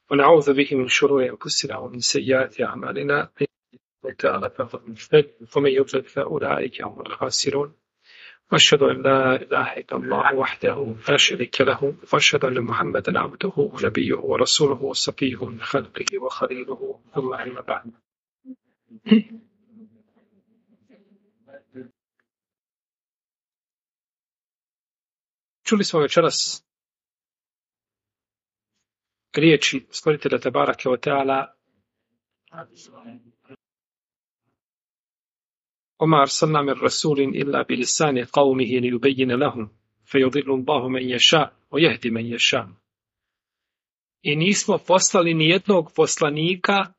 ونعوذ به من شرور أنفسنا ومن سيئات أعمالنا من يهده الله فهو المهتد ومن يضلل فأولئك هم الخاسرون وأشهد أن لا إله إلا الله وحده لا شريك له وأشهد أن محمدا عبده ونبيه ورسوله وصفيه من خلقه وخليله ثم أما بعد. Čuli smo večeras riječi stvoritelja Tebarake ve Teala وما أرسلنا من رسول إلا بلسان قومه ليبين لهم فيضل الله من يشاء ويهدي من يشاء. I nismo poslali ni jednog poslanika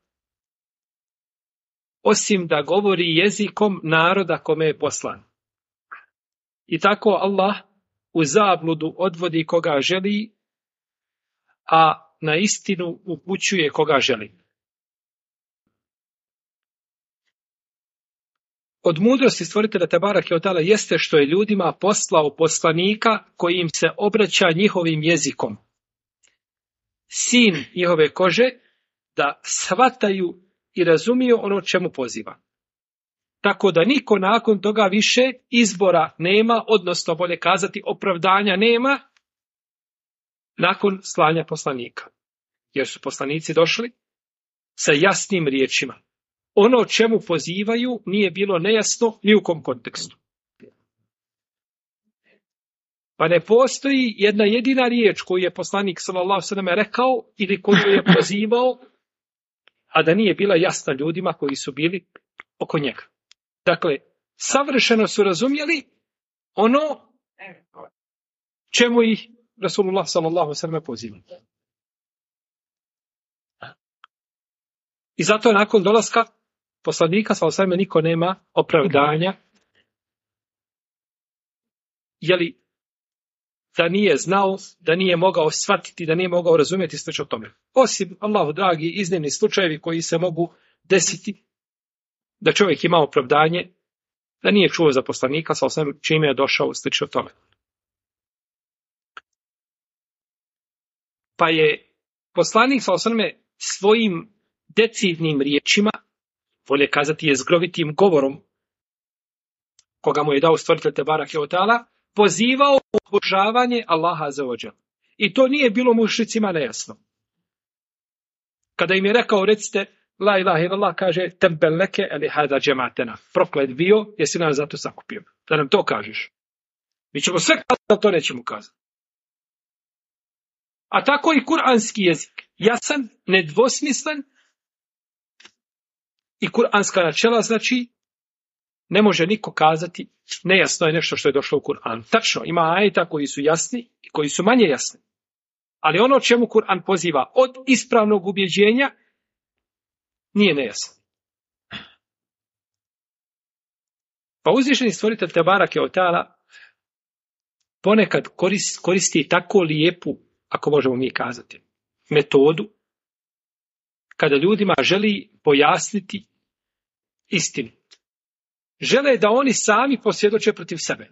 osim da govori jezikom naroda kome je poslan. I tako Allah u zabludu odvodi koga želi, a na istinu upućuje koga želi. Od mudrosti stvoritelja Tebarake ve Teala jeste što je ljudima poslao poslanika koji im se obraća njihovim jezikom. Sin njihove kože, da shvataju i razumiju ono čemu poziva. Tako da niko nakon toga više izbora nema, odnosno bolje kazati opravdanja nema, nakon slanja poslanika. Jer su poslanici došli sa jasnim riječima. Ono o čemu pozivaju nije bilo nejasno ni u kom kontekstu. Pa ne postoji jedna jedina riječ koju je poslanik sallallahu alejhi ve sellem rekao ili koju je pozivao, a da nije bila jasna ljudima koji su bili oko njega. Dakle, savršeno su razumjeli ono čemu ih Rasulullah sallallahu alejhi ve sellem poziva. I zato nakon dolaska poslanika sallallahu alejhi ve sellem niko nema opravdanja, jeli da nije znao, da nije mogao shvatiti, da nije mogao razumjeti sve o tome. Osim Allahu dragi iznimni slučajevi koji se mogu desiti, da čovjek ima opravdanje, da nije čuo za poslanika sallallahu alejhi ve sellem čime je došao slično tome. Pa je poslanik sallallahu alejhi ve sellem svojim decidnim riječima, bolje kazati jezgrovitim govorom, koga mu je dao stvoritelj Tebarake ve Teala, pozivao u obožavanje Allaha azza wa dželle. I to nije bilo mušricima nejasno. Kada im je rekao, recite la ilaha illallah, kaže tebel leke eli hada džematena. Proklet bio, jesi nas zato sakupio. Da nam to kažeš. Mi ćemo sve kazati, ali to nećemo kazati. A tako i kuranski jezik. Jasan, nedvosmislen, i kuranska načela, znači ne može niko kazati nejasno je nešto što je došlo u Kur'an. Tačno, ima ajeta koji su jasni i koji su manje jasni. Ali ono čemu Kur'an poziva od ispravnog ubjeđenja nije nejasno. Pa uzvišeni stvoritelj Tebarake ve Teala ponekad koristi tako lijepu, ako možemo mi kazati, metodu kada ljudima želi pojasniti istinu. Žele da oni sami posvjedoče protiv sebe.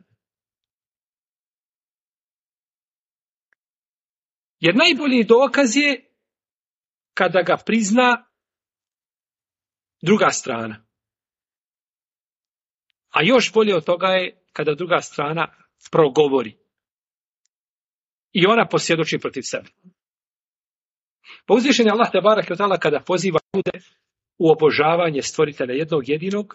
Jer najbolji dokaz je kada ga prizna druga strana. A još bolje od toga je kada druga strana progovori. I ona posvjedoči protiv sebe. Pa uzvišen je Allah Tebarake ve Teala kada poziva ljude u obožavanje stvoritelja jednog jedinog,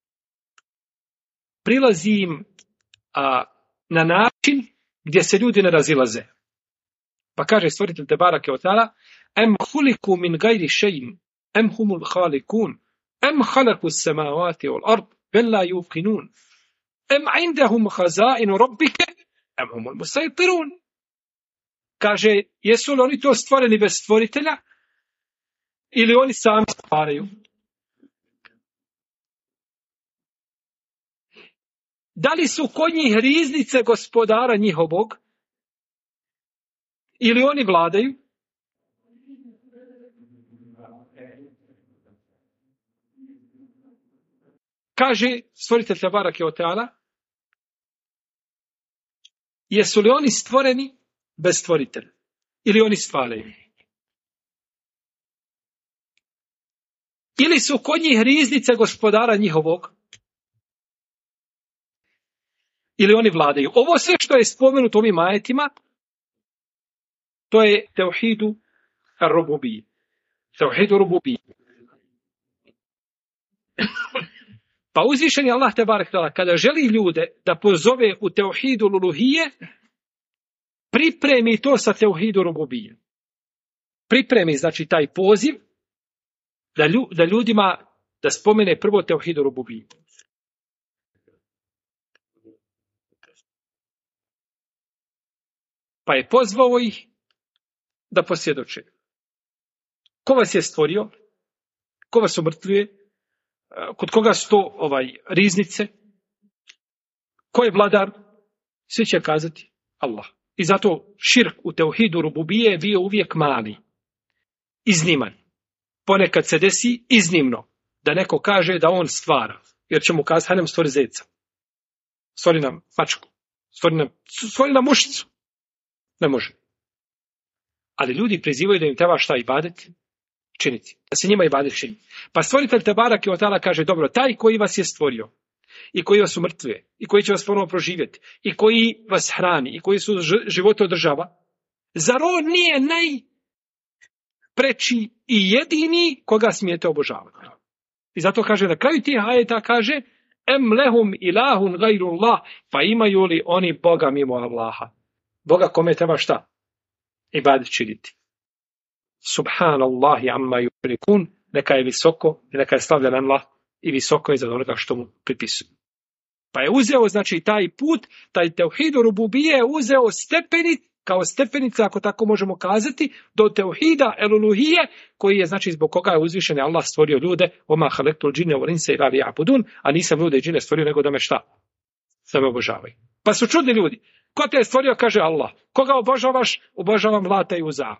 prilazi im na način gdje se ljudi ne razilaze. Pa kaže stvoritelj Tebarake ve Teala: "Em khuliku min gajri shay'in, em humul khaliqun, em khalaqu as-samawati wal ard, bel la yuqinun, em indahum khaza'inu rabbika, em humul musaytirun." Kaže, jesu li oni to stvoreni bez stvoritelja ili oni sami stvaraju? Da li su kod njih riznice gospodara njihovog ili oni vladaju? Kaže stvoritelj Tebarake ve Teala, jesu li oni stvoreni bez stvoritelja ili oni stvaraju? Ili su kod njih riznice gospodara njihovog? Ili oni vladaju? Ovo sve što je spomenuto ovim ajetima, to je tevhidu ar-rububije. Tevhidu rububije. Pa uzvišeni Allah tebarek ve teala kada želi ljude da pozove u tevhidu uluhije, pripremi to sa tevhidu rububije. Pripremi znači taj poziv da ljudima da spomene prvo tevhidu rububije. Pa je pozvao ih da posvjedoče. Ko vas je stvorio? Ko vas umrtvuje? Kod koga su to riznice? Ko je vladar? Svi će kazati Allah. I zato širk u tevhidu rububije je bio uvijek mali. Izniman. Ponekad se desi iznimno da neko kaže da on stvara. Jer će mu kazati, hajde nam stvori zeca. Stvori nam mačku. Stvori nam mušicu. Ne može. Ali ljudi prizivaju da im treba šta ibadet činiti. Da se njima ibadet čini. Pa stvoritelj Tebarak ve Teala kaže, dobro, taj koji vas je stvorio i koji vas umrtvuje i koji će vas ponovo proživjeti i koji vas hrani i koji su živote održava, zar on nije najpreči i jedini koga smijete obožavati? I zato kaže na kraju tih ajeta kaže em lehum ilahun gajrullah, pa imaju li oni Boga mimo Allaha? Boga kome treba šta? Ibadet činiti. Subhanallahi amma yushrikun, neka je visoko i neka je slavljen Allah i visoko je za onoga što mu pripisuju. Pa je uzeo znači taj put, taj tevhid rububije je uzeo kao stepenica, ako tako možemo kazati, do tevhida el-uluhije, koji je znači zbog koga je uzvišeni Allah stvorio ljude, oma halektul džine wal insa illa liya'budun, a nisam ljude i džine stvorio nego da me šta? Da me obožavaju. Pa su čudni ljudi. Ko te je stvorio, kaže Allah. Koga obožavaš? Obožavam Lata i Uza.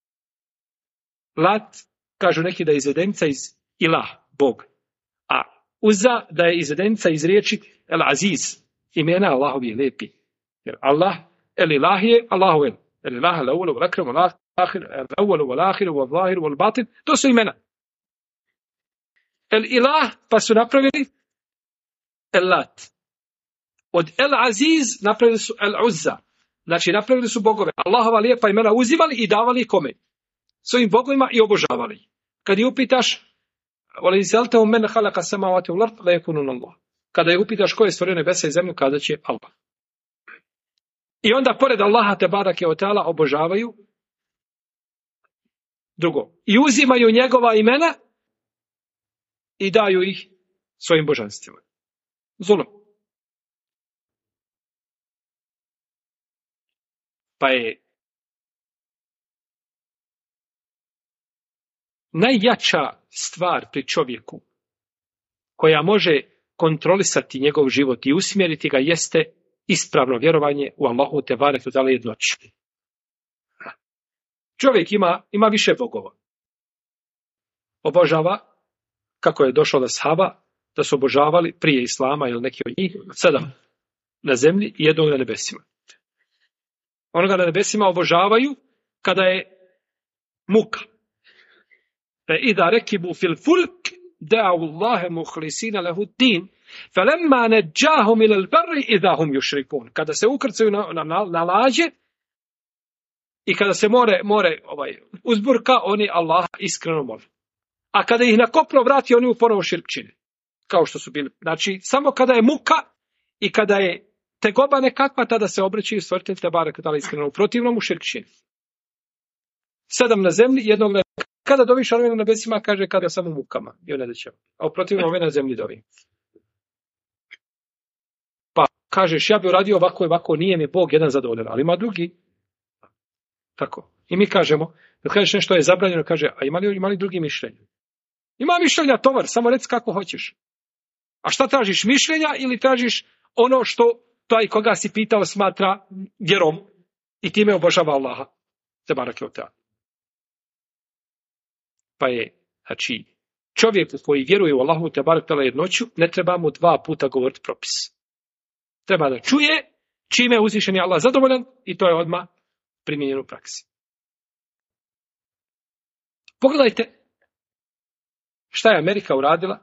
Lat, kažu neki da je izvedenica iz ilah, Bog. A Uza da je izvedenica iz riječi El Aziz. Imena Allahovi je lijepi. Jer Allah, El Ilah je Allahu El. El Ilah, El Awwal, El Akram, El Akhir, El Awwal, El Akhir, El Zahir, El Batin. To su imena. El Ilah, pa su napravili El Lat. Od El Aziz napravili su El Uzza. Znači napravili su bogove. Allahova lijepa imena uzimali i davali kome? Svojim bogovima i obožavali. Kad je upitaš kada je upitaš ko je stvorio nebesa i zemlju, kazat će Allah. I onda pored Allaha Tebarake ve Teala obožavaju drugo. I uzimaju njegova imena i daju ih svojim božanstvima. Zulum. Pa je najjača stvar pri čovjeku koja može kontrolisati njegov život i usmjeriti ga jeste ispravno vjerovanje u Allahu Tebarek ve Teala jednoću. Čovjek ima više bogova. Obožava, kako je došlo do ashaba, da su obožavali prije Islama ili neki od njih, 7 na zemlji i jednog na nebesima. Onoga na nebesima obožavaju kada je muka. Ida rekibu fil fulk da'u Allahe muhlisina lehu din felemma neđahum ilal barri idahum yushrikun. Kada se ukrcaju na lađe i kada se more uzburka, oni Allah iskreno mole. A kada ih na kopno vrati, oni mu ponovo širk čine. Kao što su bili. Znači, samo kada je muka i kada je tegoba nekakva, tada se obraćaju stvoritelj Tebarek ve Teala iskreno. U protivnom mu širk čine. 7 na zemlji, jednog na kada doviš na nebesima, kaže kada samo mukama. I on ne daće. A u protivnom ove na zemlji dovi. Pa kažeš, ja bih uradio ovako, nije mi Bog jedan zadovoljan, ali ima drugi. Tako. I mi kažemo, kad kažeš nešto je zabranjeno, kaže, a ima li drugi mišljenje? Ima mišljenja, tovar, samo reci kako hoćeš. A šta tražiš, mišljenja ili tražiš ono što taj koga si pitao smatra vjerom i time obožava Allaha? Tebareke ve Teala. Pa je, znači, čovjek koji vjeruje u Allahu Tebareke ve Teala jednoću, ne treba mu 2 puta govoriti propis. Treba da čuje čime je uzvišeni Allah zadovoljan i to je odmah primijenjeno u praksi. Pogledajte Šta je Amerika uradila?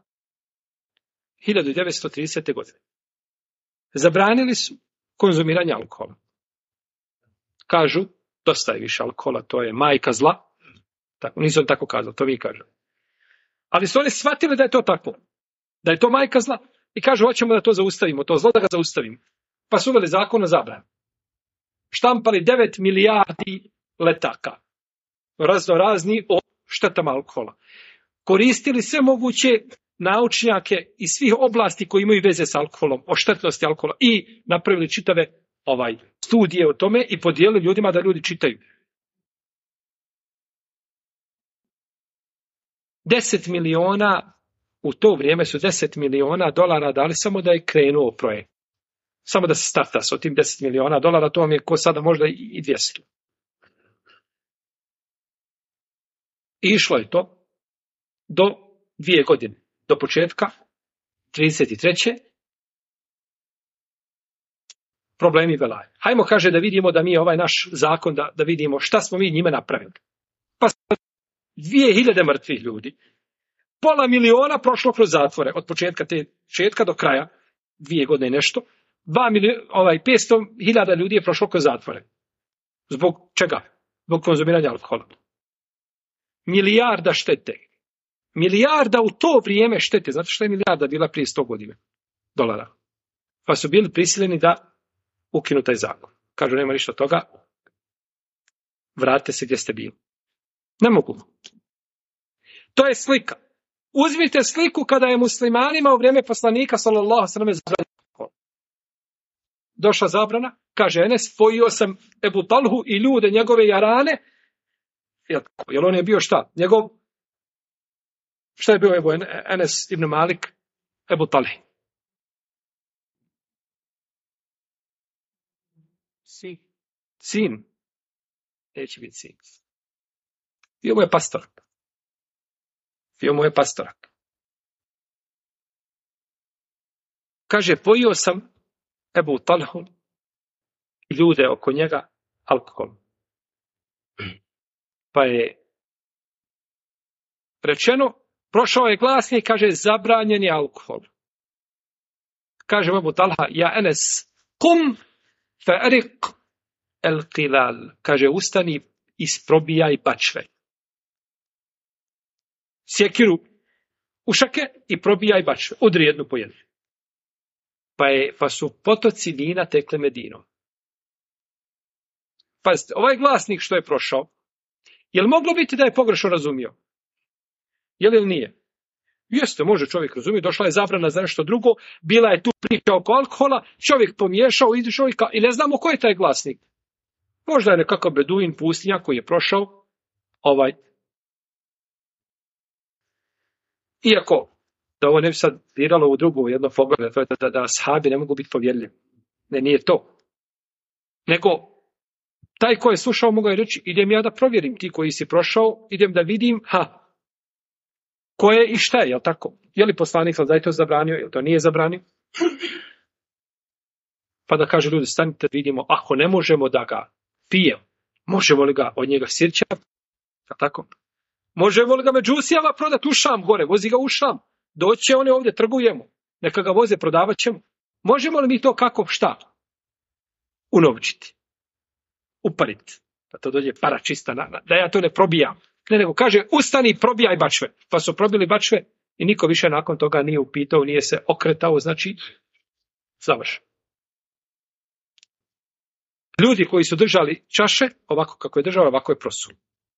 1930. godine. Zabranili su konzumiranje alkohola. Kažu, dosta je više alkohola, to je majka zla. Tako, nisu oni tako kazali, to vi kažete. Ali su oni shvatili da je to tako. Da je to majka zla. I kažu, hoćemo da to zaustavimo, to zlo da ga zaustavimo. Pa su uveli zakon o zabrani. Štampali 9 milijardi letaka. Razni o štetama alkohola. Koristili sve moguće naučnjake iz svih oblasti koji imaju veze s alkoholom, o štetnosti alkohola i napravili čitave studije o tome i podijelili ljudima da ljudi čitaju. 10 miliona, u to vrijeme su 10 miliona dolara dali samo da je krenuo projekt. Samo da se starta s tim 10 miliona dolara, to vam je ko sada možda i 200. I išlo je to do 2 godine. Do početka, 33. Problemi velaje. Hajmo, kaže, da vidimo da mi ovaj naš zakon, da vidimo šta smo mi njime napravili. Pa 2000 mrtvih ljudi. 500.000 prošlo kroz zatvore. Od početka do kraja. 2 godine i nešto. 500.000 ljudi je prošlo kroz zatvore. Zbog čega? Zbog konzumiranja alkohola. Milijarda štete. Milijarda u to vrijeme štete. Znate što je milijarda bila prije 100 godina? Dolara. Pa su bili prisiljeni da ukinu taj zakon. Kažu, nema ništa toga. Vratite se gdje ste bili. Ne mogu. To je slika. Uzmite sliku kada je muslimanima u vrijeme poslanika sallallahu alejhi ve sellem došla zabrana. Kaže Enes, spojio sam Ebu Talhu i ljude njegove jarane. Jel on je bio šta? Šta je bio Enes ibn Malik? Ebu Talhi. Sin. Neće biti sin. Bio mu je pastorak. Kaže, pojio sam Ebu Talhu i ljude oko njega alkohol. Pa je rečeno, prošao je glasnik, kaže, zabranjen je alkohol. Kaže Ebu Talha, ja Enes, kum fa'rik el qilal. Kaže, ustani, isprobijaj bačve. Sjekiru u šake i probijaj bačve. Udri jednu po jednu. Pa su potoci vina tekle Medinom. Pazite, ovaj glasnik što je prošao, je li moglo biti da je pogrešno razumio? Je li ili nije? Jeste, može čovjek razumjeti, došla je zabrana za nešto drugo, bila je tu priča oko alkohola, čovjek pomiješao, izišao i ne znamo ko je taj glasnik. Možda je nekakav beduin pustinja koji je prošao Iako, da ovo ne bi sad diralo u drugu jedno poglavlje, to je da ashabi ne mogu biti povjerljivi. Ne, nije to. Nego, taj ko je slušao mogao je reći, idem ja da provjerim, ti koji si prošao, idem da vidim, ko je i šta je, jel tako? Je li poslanik da je to zabranio, ili to nije zabranio? Pa da kaže ljudi, stanite, vidimo, ako ne možemo da ga pijemo, možemo li ga od njega sirćati? Tako? Možemo li ga međusijama prodati u Šam gore, vozi ga u Šam, doće one ovdje, trgujemo, neka ga voze, prodavat ćemo. Možemo li mi to kako, šta? Unovčiti, upariti, da to dođe para čista, da ja to ne probijam. Ne, nego kaže, ustani, probijaj bačve. Pa su probili bačve i niko više nakon toga nije upitao, nije se okretao, znači, završeno. Ljudi koji su držali čaše, ovako kako je držao, ovako je prosu.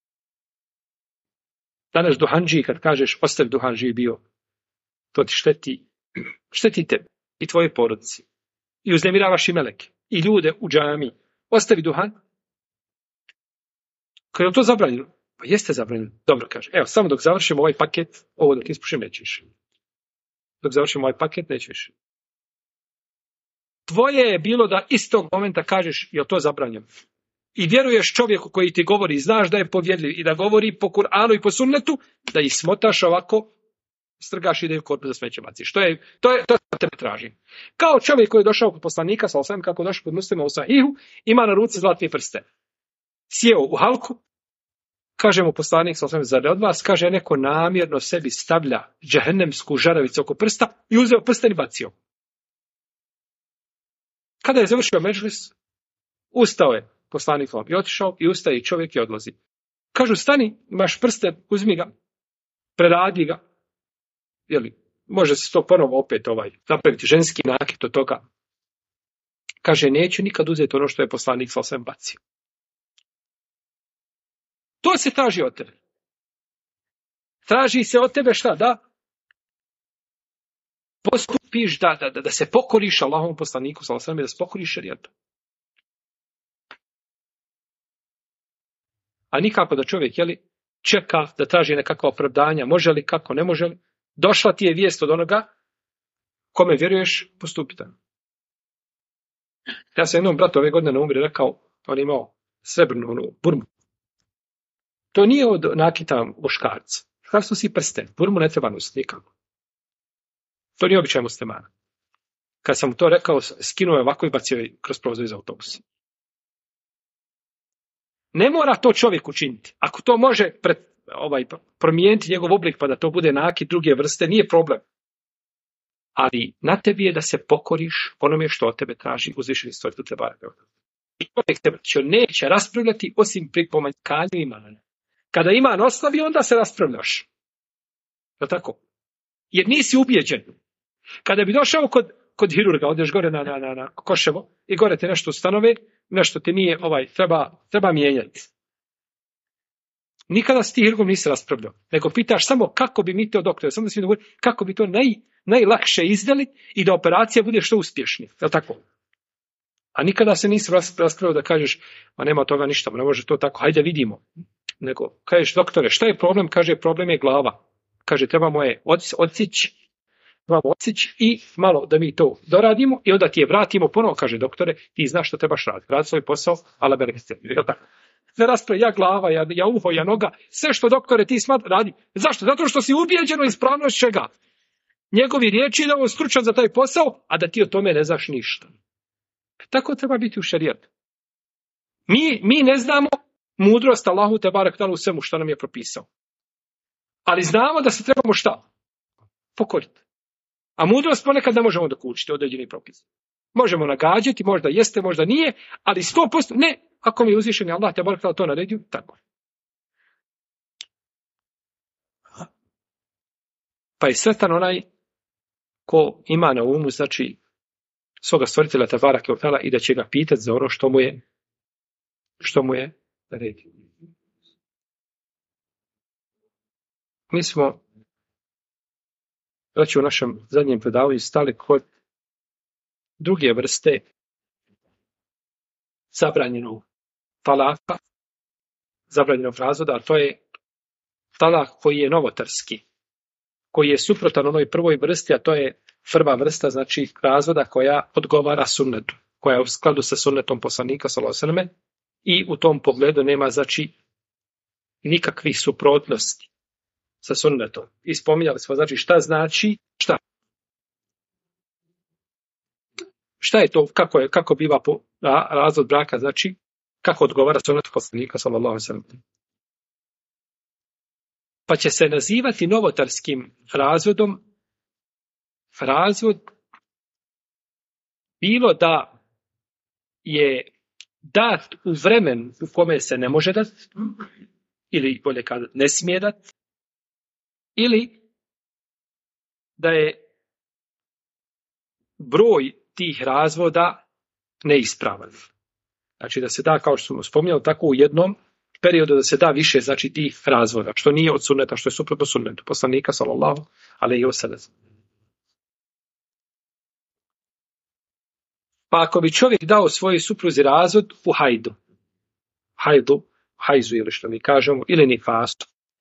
Danas duhanđiji, kad kažeš ostavi duhanđiji bio, to ti šteti tebi i tvoje porodici. I uznemiravaš i meleke, i ljude u džami. Ostavi duhan. Kad je to zabranjeno? Pa jeste zabranjeno. Dobro, kaže. Evo, samo dok završimo ovaj paket, ovo dok ispušim, neće više. Dok završimo ovaj paket, neće više. Tvoje je bilo da istog momenta kažeš, je li to zabranjeno? I vjeruješ čovjeku koji ti govori, znaš da je povjedljiv i da govori po Kur'anu i po sunnetu, da ih smotaš ovako, strgaš i da je u korpu za smeće baciš. To tebe tražim. Kao čovjek koji je došao kod poslanika, kako je došao kod muslima u Sahihu, ima na ruci zlatni prsten. Sjeo u halku Kaže mu poslanik, zar od vas, kaže, neko namjerno sebi stavlja džehennemsku žaravicu oko prsta i uzeo prsten i bacio. Kada je završio medžlis, ustao je poslanik i otišao i ustaje i čovjek i odlazi. Kažu, stani, imaš prsten, uzmi ga, preradi ga. Jeli, može se to ponovo opet napraviti ženski nakit od toga. Kaže, neću nikad uzeti ono što je poslanik sam bacio. To se traži od tebe. Traži se od tebe šta? Da postupiš, da se pokoriš Allahovom poslaniku sallallahu i da se pokoriš šerijatom. A nikako da čovjek čeka da traži nekakva opravdanja, može li, kako, ne može li. Došla ti je vijest od onoga kome vjeruješ, postupite. Ja sam jednom bratu ove godine na umri rekao, on je imao srebrnu burmu. To nije od nakita muškarca. Muškarcu si prsten, burmu ne treba nositi nikako. To nije običaj muslimana. Kad sam mu to rekao, skinuo je ovako i bacio je kroz prozor iz autobusa. Ne mora to čovjek učiniti. Ako to može promijeniti njegov oblik pa da to bude nakit druge vrste, nije problem. Ali na tebi je da se pokoriš onome što od tebe traži uzvišeni stvoritelj te bareke. I čovjek te neće raspravljati osim pri pomanjkanju imana. Kada iman oslabi, onda se raspravljaš. Je tako? Jer nisi ubijeđen. Kada bi došao kod hirurga, odeš gore na Koševo i gore te nešto ustanove, nešto ti nije treba mijenjati. Nikada s ti hirurgom nisi raspravljao, nego pitaš samo kako bi mi to doktore, samo da si dogovori kako bi to najlakše izdali i da operacija bude što uspješnija. Je li tako? A nikada se nisi raspravljao da kažeš, ma nema toga ništa, ne može to tako, hajde vidimo. Nego kažeš, doktore, šta je problem? Kaže, problem je glava. Kaže, trebamo je odsjeći i malo da mi to doradimo i onda ti je vratimo ponovo, kaže, doktore, ti znaš što trebaš raditi. Radi svoj posao, ala berekste. Ne raspravi, ja glava, ja uho, ja noga, sve što doktore ti radi. Zašto? Zato što si ubijeđeno ispravnost čega? Njegovi riječi da on stručan za taj posao, a da ti o tome ne znaš ništa. Tako treba biti u šerijatu. Mi ne znamo mudrost Allahu te barek u svemu što nam je propisao. Ali znamo da se trebamo šta? Pokoriti. A mudrost ponekad ne možemo dokučiti određeni propis. Možemo nagađati, možda jeste, možda nije, ali 100% ne, ako mi je uzvišeni Allah te barek to naredio, tako. Pa je sretan onaj ko ima na umu, znači, svoga stvoritelja te barek i da će ga pitati za ono što mu je naredio. Mi smo, u našem zadnjem predavanju stali kod druge vrste zabranjenog talaka, zabranjenog razvoda, a to je talak koji je novotarski, koji je suprotan onoj prvoj vrsti, a to je prva vrsta, znači razvoda koja odgovara sunnetu, koja je u skladu sa sunnetom poslanika sallallahu alejhi ve selleme i u tom pogledu nema, znači, nikakvih suprotnosti sa sunnetom. I spominjali smo, znači, šta znači, šta je to, kako biva razvod braka, znači, kako odgovara sunnetu poslanika, sallallahu alejhi ve sellem. Pa će se nazivati novotarskim razvodom razvod bilo da je dat u vremen u kome se ne može dati, ili bolje kada ne smije dati, ili da je broj tih razvoda neispravan. Znači da se da, kao što smo spominjali, tako u jednom periodu da se da više, znači, tih razvoda, što nije od sunneta, što je suprotno sunnetu poslanika sallallahu alejhi ve sellem. Pa ako bi čovjek dao svojoj supruzi razvod u hajzu ili što mi kažemo, ili nifasu,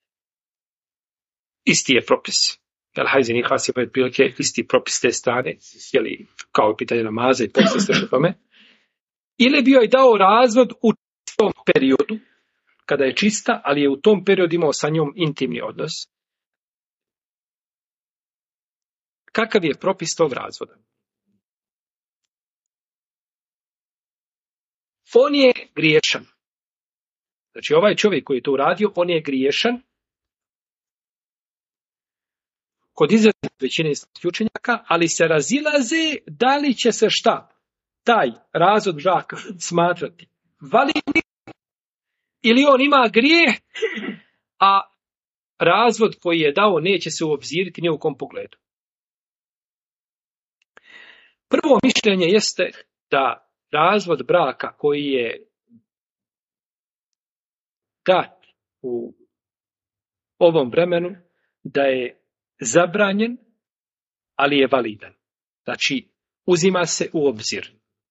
isti je propis. Jer hajz i nifas je otprilike isti propis te strane, jeli, kao pitanje namaza i poslije što tome. Ili bi joj dao razvod u tom periodu, kada je čista, ali je u tom periodu imao sa njom intimni odnos. Kakav je propis tog razvoda? On je griješan. Znači ovaj čovjek koji je to uradio, on je griješan. Kod izrazite većine islamskih učenjaka, ali se razilaze da li će se šta? Taj razvod braka smatrati validnim ili on ima grijeh, a razvod koji je dao neće se uobziriti ni u kom pogledu. Prvo mišljenje jeste da razvod braka koji je dat u ovom vremenu, da je zabranjen, ali je validan. Znači, uzima se u obzir.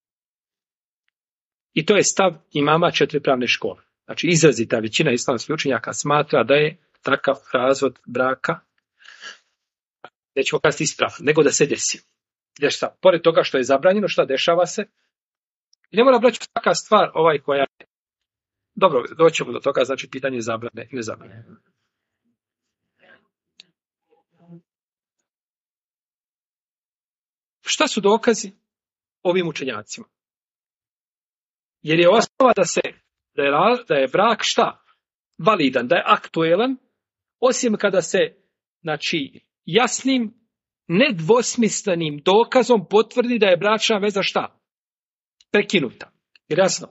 I to je stav imama 4 pravne škole. Znači, izrazita većina islamskih učenjaka smatra da je takav razvod braka, nećemo kazati ispravan, nego da se desi. Šta? Pored toga što je zabranjeno, šta dešava se? I ne mora braći svaka stvar koja je. Dobro, doćemo do toga, znači pitanje zabrane i nezabrane. Šta su dokazi ovim učenjacima? Jer je osnova da je brak šta? Validan, da je aktuelan, osim kada se, znači, jasnim, nedvosmislenim dokazom potvrdi da je bračna veza šta? Prekinuta. Jer jasno?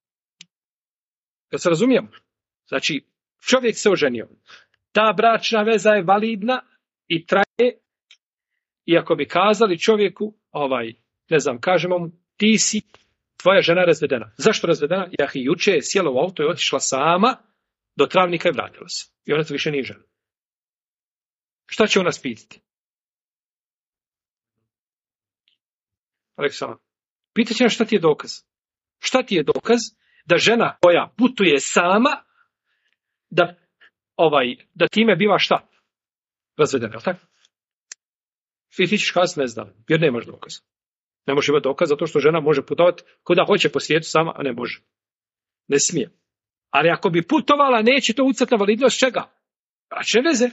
Da se razumijemo? Znači, čovjek se oženio. Ta bračna veza je validna i traje. I ako bi kazali čovjeku, kažemo mu, ti si, tvoja žena je razvedena. Zašto razvedena? Jahi, juče je sjela u auto i otišla sama do Travnika i vratila se. I ona to više nije žena. Šta će ona pitati? Aleksandar, pitaće nas šta ti je dokaz? Šta ti je dokaz da žena koja putuje sama, da time biva šta? Razvedena, je li tako? Ti ćeš kazati ne znam, jer nemaš dokaz. Ne može imati dokaz zato što žena može putovati kuda hoće po svijetu sama, a ne može. Ne smije. Ali ako bi putovala, neće to utjecati na validnost čega? Bračne veze.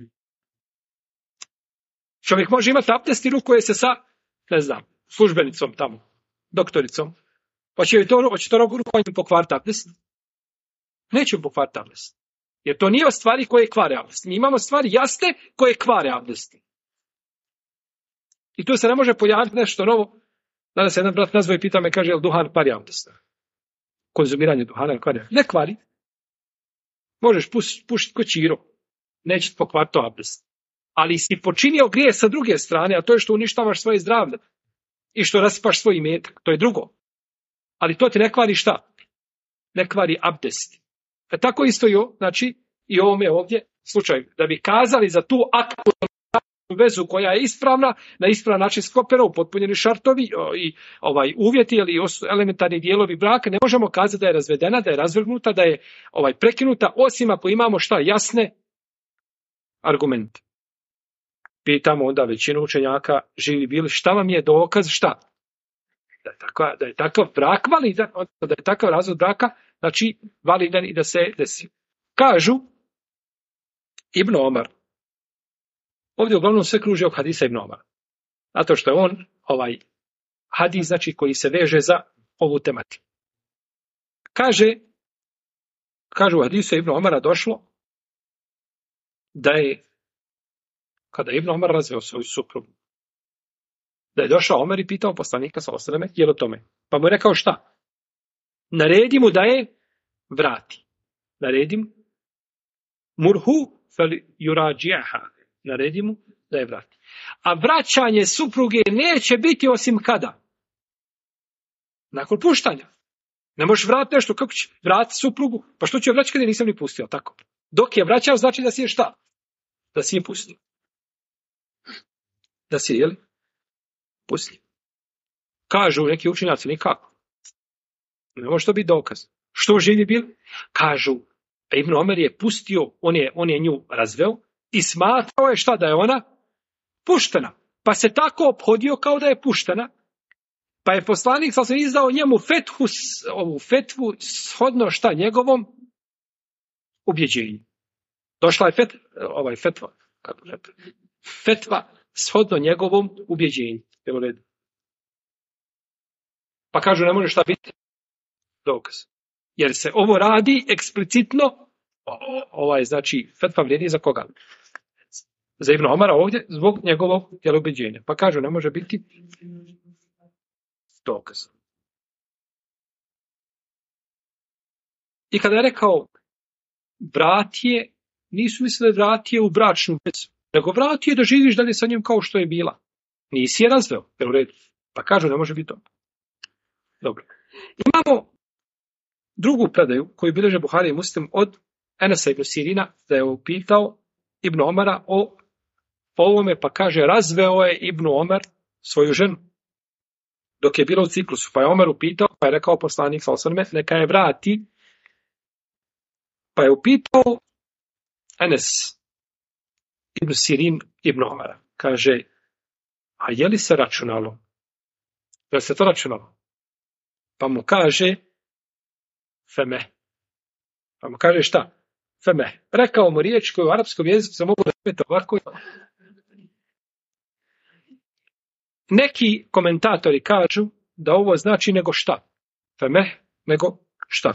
Čovjek može imati abdest i rukuje se sa, ne znam, službenicom tamo, doktoricom. Hoće to rukovanjem pokvariti abdest? Neće pokvariti abdest. Jer to nije o stvari koje kvare abdest. Mi imamo stvari jasne koje kvare abdest. I tu se ne može pojaviti nešto novo. Danas jedan brat nazvao i pita me, kaže, je li duhan kvari abdest? Konzumiranje duhana kvari? Ne kvari. Možeš pušiti ko čiro. Neće pokvariti to abdest. Ali si počinio grijeh sa druge strane, a to je što uništavaš svoje zdravlje. I što rasipaš svoj imetak. To je drugo. Ali to ti ne kvari šta? Ne kvari abdest. Tako isto i ovome ovdje slučaju. Da bi kazali za tu aktualnu vezu koja je ispravna, na ispravan način sklopena, upotpunjeni šartovi i uvjeti ili elementarni dijelovi braka, ne možemo kazati da je razvedena, da je razvrgnuta, da je prekinuta, osim ako imamo šta? Jasne argumente. Pitamo onda većinu učenjaka, živi bili, šta vam je dokaz, šta? Da je takav brak validan, da je takav razvod braka, znači validan i da se desi. Kažu Ibn Omar, ovdje uglavnom sve kruži oko hadisa Ibn Omara. Zato što je on hadis, znači, koji se veže za ovu tematiku. Kaže u hadisu Ibn Omara došlo da je, kada je Ibn Omar razveo svoju suprugu, da je došao Omer i pitao poslanika sallallahu alejhi ve selleme, je li o tome? Pa mu je rekao šta? Naredi mu da je vrati. Naredi mu murhu fel yuraji'ha. Naredi mu da je vrati. A vraćanje supruge neće biti osim kada? Nakon puštanja. Ne možeš vratiti nešto, kako će vratiti suprugu? Pa što će vraćati kada nisam ni pustio, tako? Dok je vraćao, znači da si je šta? Da si je pustio. Da si je, jel? Pustio. Kažu neki učenjaci, nikako. Ne može to biti dokaz. Što živi bili? Kažu, Ibn Omer je pustio, on je nju razveo i smatrao je šta, da je ona puštena. Pa se tako ophodio kao da je puštena. Pa je poslanik sam izdao njemu ovu fetvu shodno šta njegovom ubjeđenju. Došla je fetva. Fetva shodno njegovom ubjeđenju. Evo Pa kažu ne može šta biti dokaz. Jer se ovo radi eksplicitno, znači, fetva vrijedi za koga? Za Ibn Omara ovdje, zbog njegovog ubeđenja. Pa kažu, ne može biti dokaz. I kada je rekao bratije, nisu mislili bratije u bračnu vezu, nego bratije da živiš dalje sa njim kao što je bila. Nisi je razveo, jer u redu. Pa kažu, ne može biti to. Dobro. Imamo drugu predaju koju bilježe Buhari i Muslim od Enesa ibn Sirina, da je upitao Ibn Omara o ovome, pa kaže, razveo je Ibn Omar svoju ženu dok je bilo u ciklusu. Pa je Omer upitao, pa je rekao poslanik sallallahu neka je vrati. Pa je upitao Enes ibn Sirin Ibn Omara. Kaže, a je li se računalo? Je li se to računalo? Pa mu kaže, feme. Pa mu kaže šta? Feme. Rekao mu riječ koju u arapskom jeziku se mogu razumjeti ovako. Neki komentatori kažu da ovo znači nego šta? Feme, nego šta?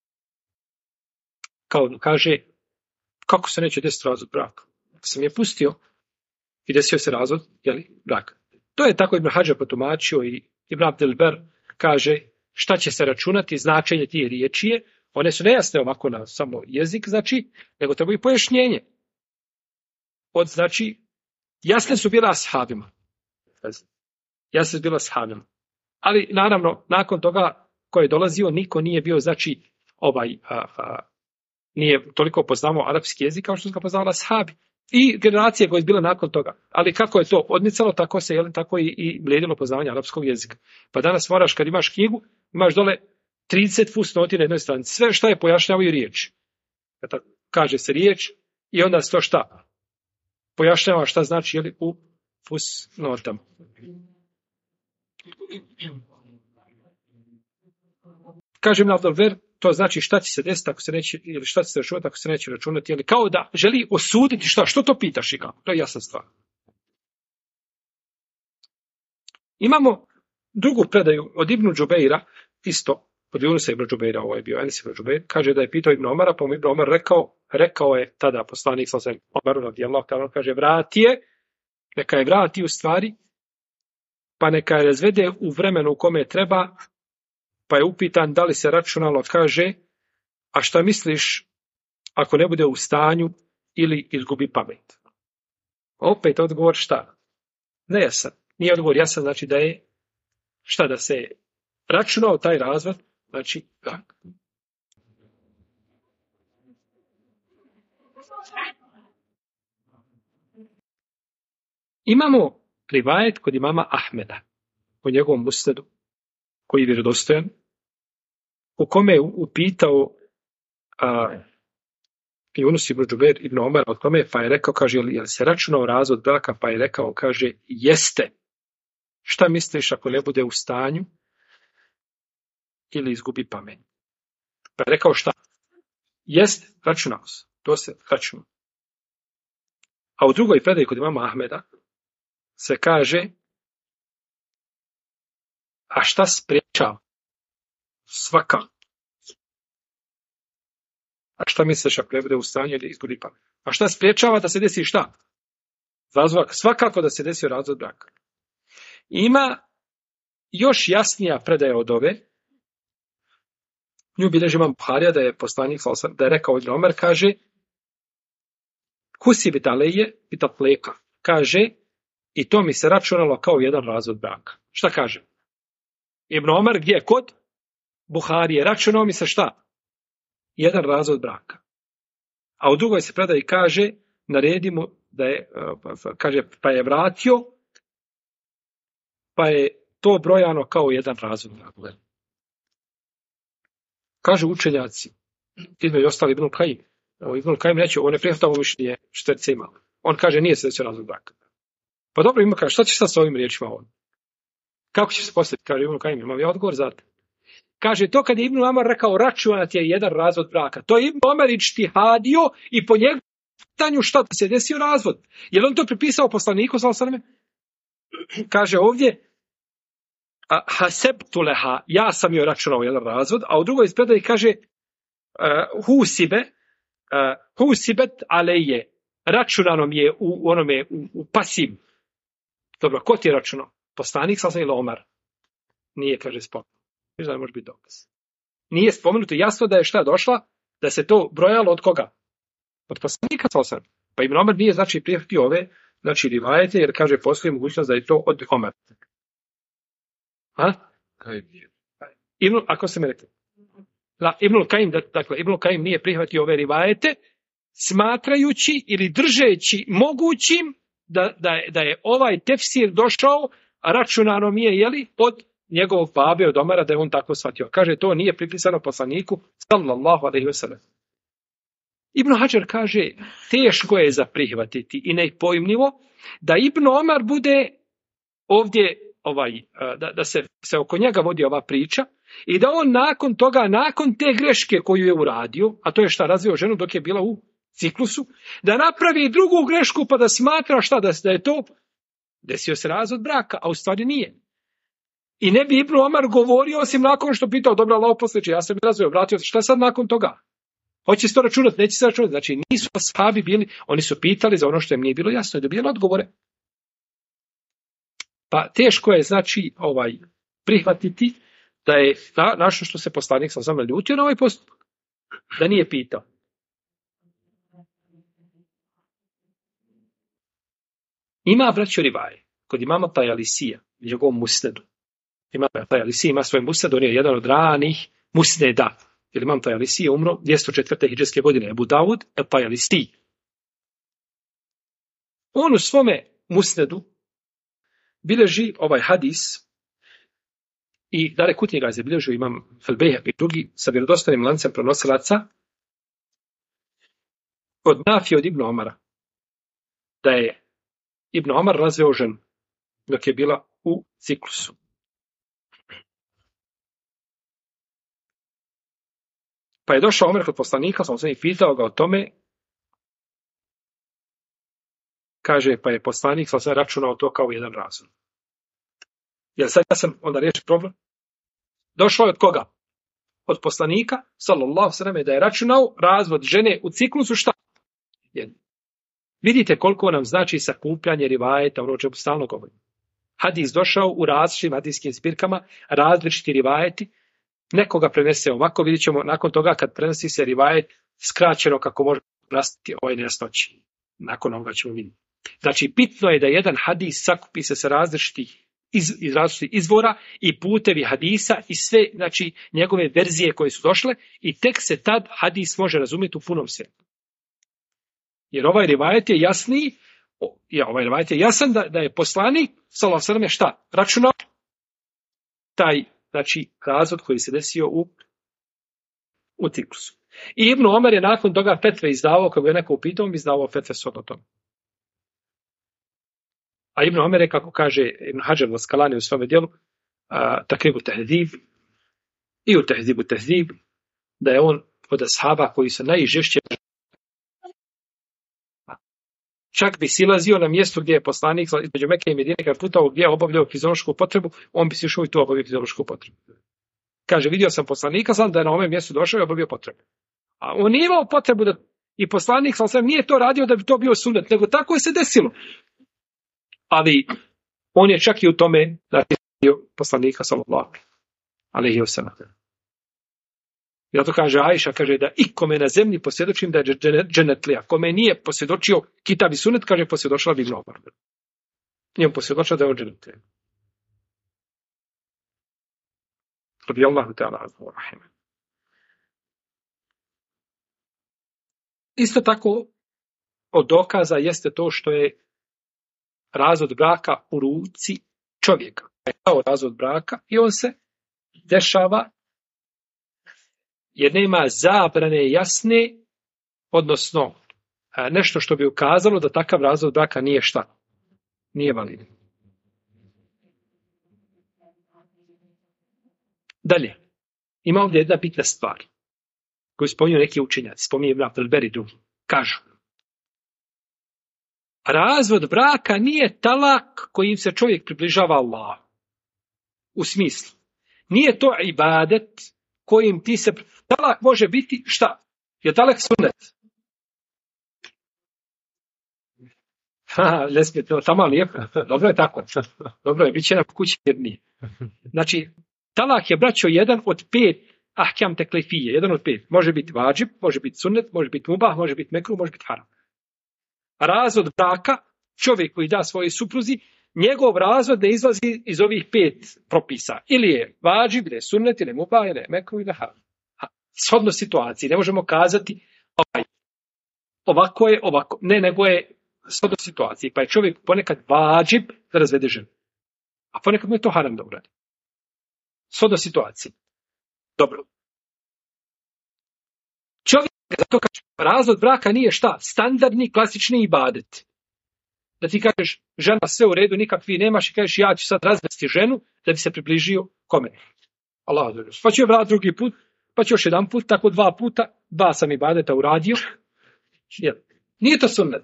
Kao kaže, kako se neće desiti razvod braka? Sam je pustio i desio se razvod, braka. To je tako Ibn Hadžar potumačio i Ibn Abdelber kaže šta će se računati, značenje tih riječi je, one su nejasne ovako na samo jezik, znači, nego treba i pojašnjenje. Znači, jasne su bila ashabima. Jasne su bila ashabima. Ali, naravno, nakon toga ko je dolazio, niko nije bio, znači, nije toliko poznavao arapski jezik kao što su ga poznavali ashabi. I generacije koje je bila nakon toga. Ali kako je to odmicalo, tako se tako i vrijedilo poznavanje arapskog jezika. Pa danas moraš, kad imaš knjigu, imaš dole 30 fusnoti na jednoj stranici. Sve šta je pojašnjavaju riječ. Kaže se riječ i onda se to šta? Pojašnjava šta znači u fusnotama. Kažem na Abdelver, to znači šta će se desiti ako se neće, ili šta će se računati ako se neće računati, ili kao da želi osuditi šta, što to pitaš i kako, to je jasna stvar. Imamo drugu predaju od Ibnu Džubeira, isto, od Junusa ibn Džubeira, ovo je bio Enes ibn Džubeir, kaže da je pitao Ibn Omara, pa mu Ibn Omar rekao je tada poslanik sallallahu alejhi ve sellem Omeru radijallahu ta'ala, kaže neka je vrati u stvari, pa neka je razvede u vremenu u kome treba. Pa je upitan da li se računalo, kaže, a šta misliš ako ne bude u stanju ili izgubi pamet? Opet odgovor šta? Nejasan. Nije odgovor jasan, znači da je šta, da se računao taj razvod, znači tak. Imamo rivajet kod imama Ahmeda o njegovom musnedu, koji je vjerodostojan, u kome je upitao Yunus ibn Džubeir ibn Omar o tome, pa je rekao, kaže, jel se računao razvod braka, pa je rekao, kaže, jeste. Šta misliš ako ne bude u stanju ili izgubi pamet? Pa je rekao šta? Jeste, računao se. To se računao. A u drugoj predaji kod imama Ahmeda se kaže, a šta spriječava? Svaka. A šta misliš ako ne bude u stanju ili izgubi pamet? A šta spriječava da se desi šta? Razvod, svakako da se desi razvod braka. Ima još jasnija predaja od ove. Nju bilježi imam Buharija da je poslanik da je rekao Ibn Omer, kaže kusi bitaleje bitatleka. Kaže i to mi se računalo kao jedan razvod braka. Šta kaže? Ibn Omer gdje je kod Buharije računao mi se šta? Jedan razvod braka. A u drugoj se predaji kaže, naredi mu da je, kaže, pa je vratio, pa je to brojano kao jedan razvod braka. Kažu učenjaci, između ostali Ibn Kajim. Ibn Kajim neće, on ne prihvatao mišljenje šterce ima. On kaže, nije se desio razvod braka. Pa dobro, ima kaže, šta će sad s ovim riječima on? Kako će se postaviti? Kaže Ibn Kajim, imam ja odgovor za to. Kaže, to kad je Ibn Omar rekao računat je jedan razvod braka. To je Ibn Omar ičtihadio i po njegovom pitanju šta da se desio razvod. Je li on to pripisao poslaniku sallallahu alejhi ve sellem? Kaže ovdje hasebtu leha, ja sam joj računao jedan razvod, a u drugoj predaji kaže husibet aleje, računano mi je u onome, u pasiv. Dobro, ko ti je računao? Poslanik sam ili Omar? Nije, kaže, spomenuto. Viš da ne može biti dokaz. Nije spomenuto, jasno da je šta došla, da se to brojalo od koga? Od poslanika sam. Pa Ibn Omar nije, znači, prihvatio ove, znači, rivajete, jer kaže, postoji mogućnost da je to od Omar. Ako se me rekli. Ibnul Kajim nije prihvatio ove rivajete, smatrajući ili držeći mogućim da je ovaj tefsir došao, a računano mi je, jeli, od njegovog babe, od Omara, da je on tako shvatio. Kaže, to nije pripisano poslaniku, sallallahu alejhi ve sellem. Ibn Hadžar kaže, teško je za prihvatiti i nepojmljivo da Ibn Omar bude ovdje, da se oko njega vodi ova priča i da on nakon toga, nakon te greške koju je uradio, a to je šta, razveo ženu dok je bila u ciklusu, da napravi drugu grešku pa da smatra šta, da je to, desio se razvod braka, a u stvari nije. I ne bi Ibn Omar govorio osim nakon što pitao, dobro, Allah posliče, ja sam razveo, vratio se, šta sad nakon toga? Hoće se to računati, neće se računati. Znači nisu ashabi bili, oni su pitali za ono što im nije bilo jasno i dobijali odgovore. Pa teško je, znači, prihvatiti da je našo što se poslanik sam samo ljutio na ovaj postupak, da nije pitao. Ima, braćo, rivaje, kod imama Tajalisija, u njegovom musnedu. Tajalisija ima svoj musned, on je jedan od ranih musneda. Jer imam Tajalisija umro 204. hidžrske godine, Ebu Davud, Tajalisij. On u svome musnedu bileži ovaj hadis i Dare Kutni ga je zabilježio, imam Felbejhek i drugi sa vjerodostojnim lancem prenosilaca od Nafije od Ibn Omara, da je Ibn Omar razveo ženu dok je bila u ciklusu. Pa je došao Omer kod poslanika, sam se i pitao ga o tome, kaže, pa je poslanik sam se računao to kao jedan razum. Jer sad ja sam onda riješio problem. Došao je od koga? Od poslanika, sallallahu sallam, da je računao razvod žene u ciklusu šta? Vidite koliko nam znači sakupljanje rivajeta, ono o čemu stalno govorim. Hadis došao u različitim hadijskim zbirkama, različiti rivajeti, nekoga prenese ovako, vidjet ćemo nakon toga kad prenosi se rivajet skraćeno kako može nastati ovoj nejasnoći. Nakon ovoga ćemo vidjeti. Znači, bitno je da jedan hadis sakupi se sa različitih iz različitih izvora i putevi hadisa i sve, znači, njegove verzije koje su došle i tek se tad hadis može razumjeti u punom svijetu. Jer ovaj rivajet je jasniji, ovaj rivajet je jasan da je poslanik, sallallahu alejhi ve sellem, šta? Računao taj, znači, razvod koji se desio u ciklusu. I Ibn Omar je nakon toga fetve izdavao, kako je neko upitao, izdavao fetve s odnotom. A Ibn Omer je, kako kaže Ibn Hadžar al-Asqalani u svome dijelu, Takribu Tehdib i u Tehdibu Tehdib, da je on od ashaba koji su najžešće, čak bi silazio na mjesto gdje je poslanik između Mekke i Medine, kad putao gdje je obavljao fiziološku potrebu, on bi se išao i tu obavio fiziološku potrebu. Kaže, vidio sam poslanika, znam da je na ovom mjestu došao i obavio potrebu. A on nije imao potrebu da, i poslanik sam nije to radio da bi to bio sunnet, nego tako je se desilo. Ali on je čak i u tome radio poslanika sallallahu alejhi ve sellem. Zato kaže Ajša, kaže da ikome na zemlji posvjedočim da je dženetlija. Kome nije posvjedočio kitab i sunet, kaže posvjedočila bi Ibn Omar. Nije posvjedočila da je on dženetlija. Radijallahu ta'ala anhu wa rahimah. Isto tako od dokaza jeste to što je razvod braka u ruci čovjeka. Je kao razvod braka i on se dešava jer nema zabrane jasne, odnosno nešto što bi ukazalo da takav razvod braka nije šta? Nije validan. Dalje, ima ovdje jedna bitna stvar koju spominju neki učenjaci, spominje Ibn Abdelberi drugi, kažu. Razvod braka nije talak kojim se čovjek približava Allahu. U smislu, nije to ibadet kojim ti se... Talak može biti šta? Je talak sunnet? Ne smije, to tamo lijepo. Dobro je tako. Dobro je, bit će na kući jednije. Znači, talak je, braćo, jedan od 5 ahkam teklifije, jedan od 5. Može biti vađib, može biti sunnet, može biti mubah, može biti mekruh, može biti haram. Razvod braka, čovjek koji da svojoj supruzi, njegov razvod ne izlazi iz ovih 5 propisa. Ili je vađib, ili je sunnet, ili je mubah, ili je mekruh, ili je haram. Shodno situaciji, ne možemo kazati ovako je, ovako. Ne, nego je shodno situaciji. Pa je čovjek ponekad vađib da razvede ženu. A ponekad mu je to haram da uradi. Shodno situaciji. Dobro. Čovjek, zato kaže, razvod braka nije šta? Standardni, klasični ibadet. Da ti kažeš, žena sve u redu, nikakvi nemaš i kažeš, ja ću sad razvesti ženu da bi se približio kome? Allah, pa ću je vrat drugi put, pa ću još jedan put, tako 2 puta, 2 sam ibadeta uradio. Nije to sunnet.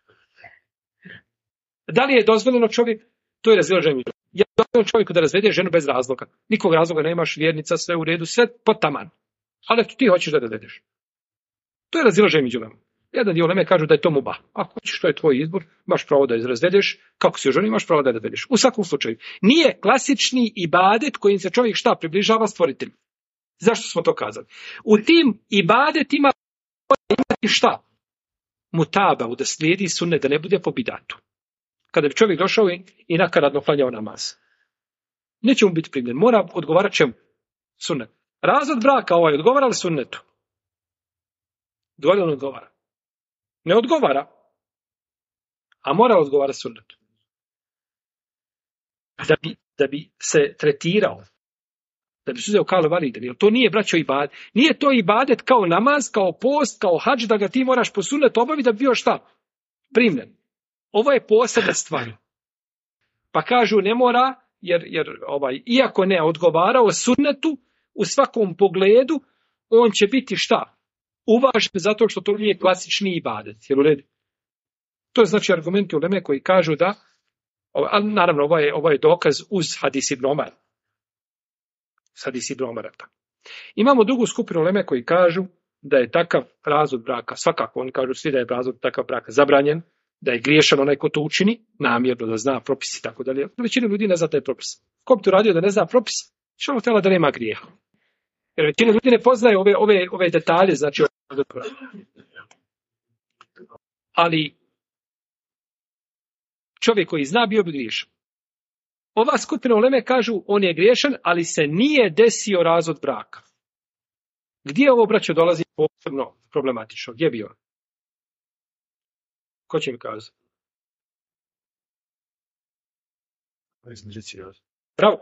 Da li je dozvoljeno čovjek? To je razilaženje. Je dozvoljeno čovjeku da razvede ženu bez razloga. Nikog razloga nemaš, vjernica, sve u redu, sve potaman. Ali ti hoćeš da razvedeš. To je razilaženje među nama. Jedan dio uleme kažu da je to mubah. Ako hoćeš, to je tvoj izbor, imaš pravo da je razvedeš, kako si u ženi, imaš pravo da je razvedeš. U svakom slučaju. Nije klasični ibadet kojim se čovjek šta približava stvoritelju. Zašto smo to kazali? U tim ibadetima imati šta? Mutaba, da slijedi sunnet, da ne bude po bidatu. Kada bi čovjek došao i nakaradno klanjao namaz, neće mu biti primljen. Mora odgovarat čemu? Sunnet. Razvod braka odgovara li sunnetu? Dovoljno odgovara. Ne odgovara, a mora odgovarati sunnetu. Da bi se tretirao, da bi se uzeo kao valide. Jer to nije, braćo, ibadet. Nije to ibadet kao namaz, kao post, kao hadž, da ga ti moraš po sunnetu obaviti da bi bio šta? Primljen. Ovo je posebna stvar. Pa kažu ne mora, jer iako ne odgovarao sunnetu, u svakom pogledu, on će biti šta? Uvažen zato što to nije klasični ibadet. Jer u redu. To je znači argumenti uleme koji kažu da, ali naravno ovo je dokaz uz hadis ibn Omar. Hadis ibn Omara. Imamo drugu skupinu uleme koji kažu da je takav razvod braka, svakako oni kažu svi da je razvod takav braka zabranjen, da je griješan onaj ko to učini, namjerno da zna propisi i tako dalje. Većina ljudi ne zna taj propis. Ko bi to radio da ne zna propis? Što ono htjela da nema grijeha? Jer većina ljudi ne poznaje ove detalje, znači ali čovjek koji zna bio bi griješan. Ova skupina uleme kažu on je griješan, ali se nije desio razvod braka. Gdje ovo, braćo, dolazi posebno problematično? Gdje je bio? Ko će mi kazati? Bravo.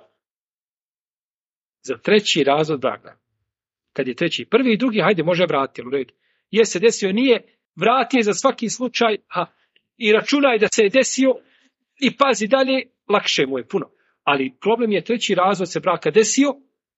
Za 3. razvod braka. Kad je 3. prvi i drugi, hajde, može vratiti. Je se desio, nije, vrati je za svaki slučaj, i računaj da se je desio i pazi dalje, lakše mu je puno. Ali problem je 3. razvod se braka desio,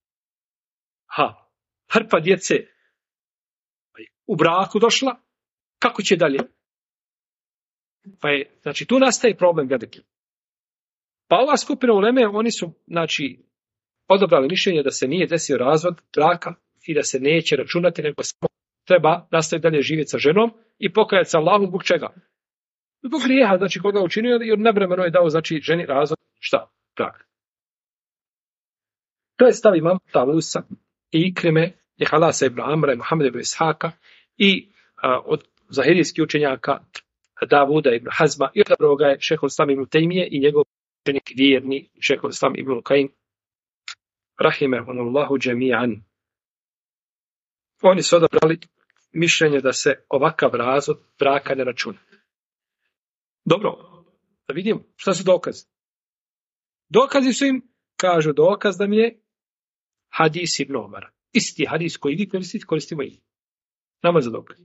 hrpa djece u braku došla, kako će dalje? Pa je, znači, tu nastaje problem veliki. Pa ova skupina uleme, oni su, znači, odobrali mišljenje da se nije desio razvod braka i da se neće računati, nego samo treba nastaviti dalje živjeti sa ženom i pokajati sa Allahom zbog čega? Zbog grijeha, znači, koga je učinio, jer nevremeno je dao, znači, ženi razvod, šta? Brak. To je stav imam Tavusa i Ikrime, i Halasa ibn Amra i Muhammed ibn Ishaka i od zahirijskih učenjaka Davuda ibn Hazma i odabrao ga je šehol Islam ibn Tejmije i njegov učenik vjerni šehol Islam ibn Kajim rahimehumullahu džemi'an. Oni su odabrali mišljenje da se ovakav razvod braka ne računa. Dobro, da vidimo šta su dokazi. Dokazi su im, kažu dokaz da mi je hadis ibn Omara. Isti hadis koji vi koristimo i nama za dokaz.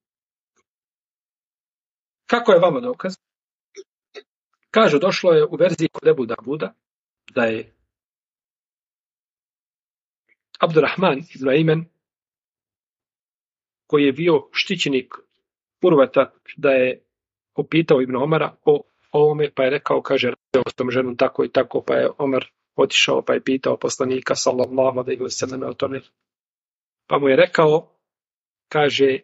Kako je vama dokaz? Kažu, došlo je u verziji kod Ebu Davuda da je Abdurrahman ibn Ayman, koji je bio štićenik Urvata, da je upitao Ibn Omara o ovome, pa je rekao, kaže, radio s tom ženom tako i tako, pa je Omar otišao, pa je pitao poslanika, sallallahu alejhi ve sellem, o tome, Pa mu je rekao, kaže,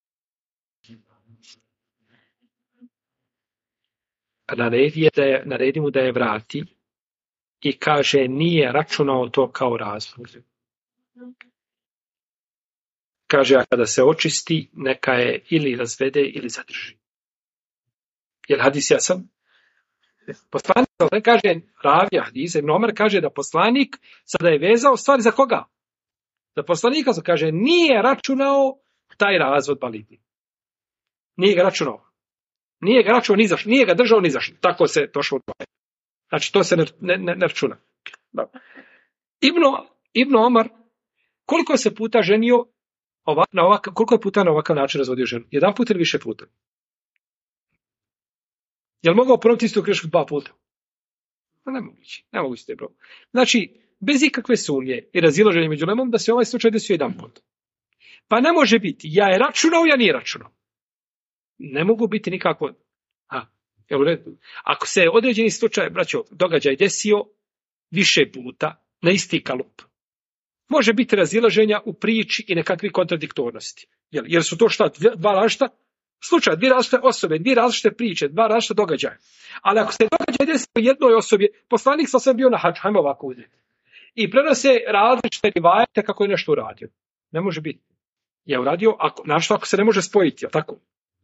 naredi mu da je vrati i kaže, nije računao to kao razlog. Kaže, a kada se očisti, neka je ili razvede ili zadrži. Jer hadis jasan. Poslanik, kaže, ravija hadisa, Ibn Omer kaže da poslanik sada je vezao stvari za koga? Za poslanika, kaže, nije računao taj razvod validni. Nije ga računao. Nije ga računao ni za što, nije ga držao ni za što. Tako se došlo do toga. Znači, to se ne računa. Ibn Omar, koliko se puta ženio koliko je puta na ovakav način razvodio ženu? Jedan put ili više puta? Je li mogao ponoviti istu grešku 2 puta? Nemoguće te bro. Znači, bez ikakve sumnje i razilaženja među lemom da se ovaj slučaj desio jedan put. Pa ne može biti, ja je računao, ja nije računao. Ne mogu biti nikako. Ako se određeni slučaj, braćo, događaj desio više puta na isti kalup, može biti razilaženja u priči i nekakvi kontradiktornosti. Jer su to šta? Dva različita slučaja, 2 različite osobe, 2 različite priče, 2 različite događaja. Ali ako se događaj desio jednoj osobi, poslanik sa sve bio na hadž, hajmo ovako uzeti. I prenose različite rivajete kako je nešto uradio. Ne može biti. Je uradio, našto ako se ne može spojiti, tako?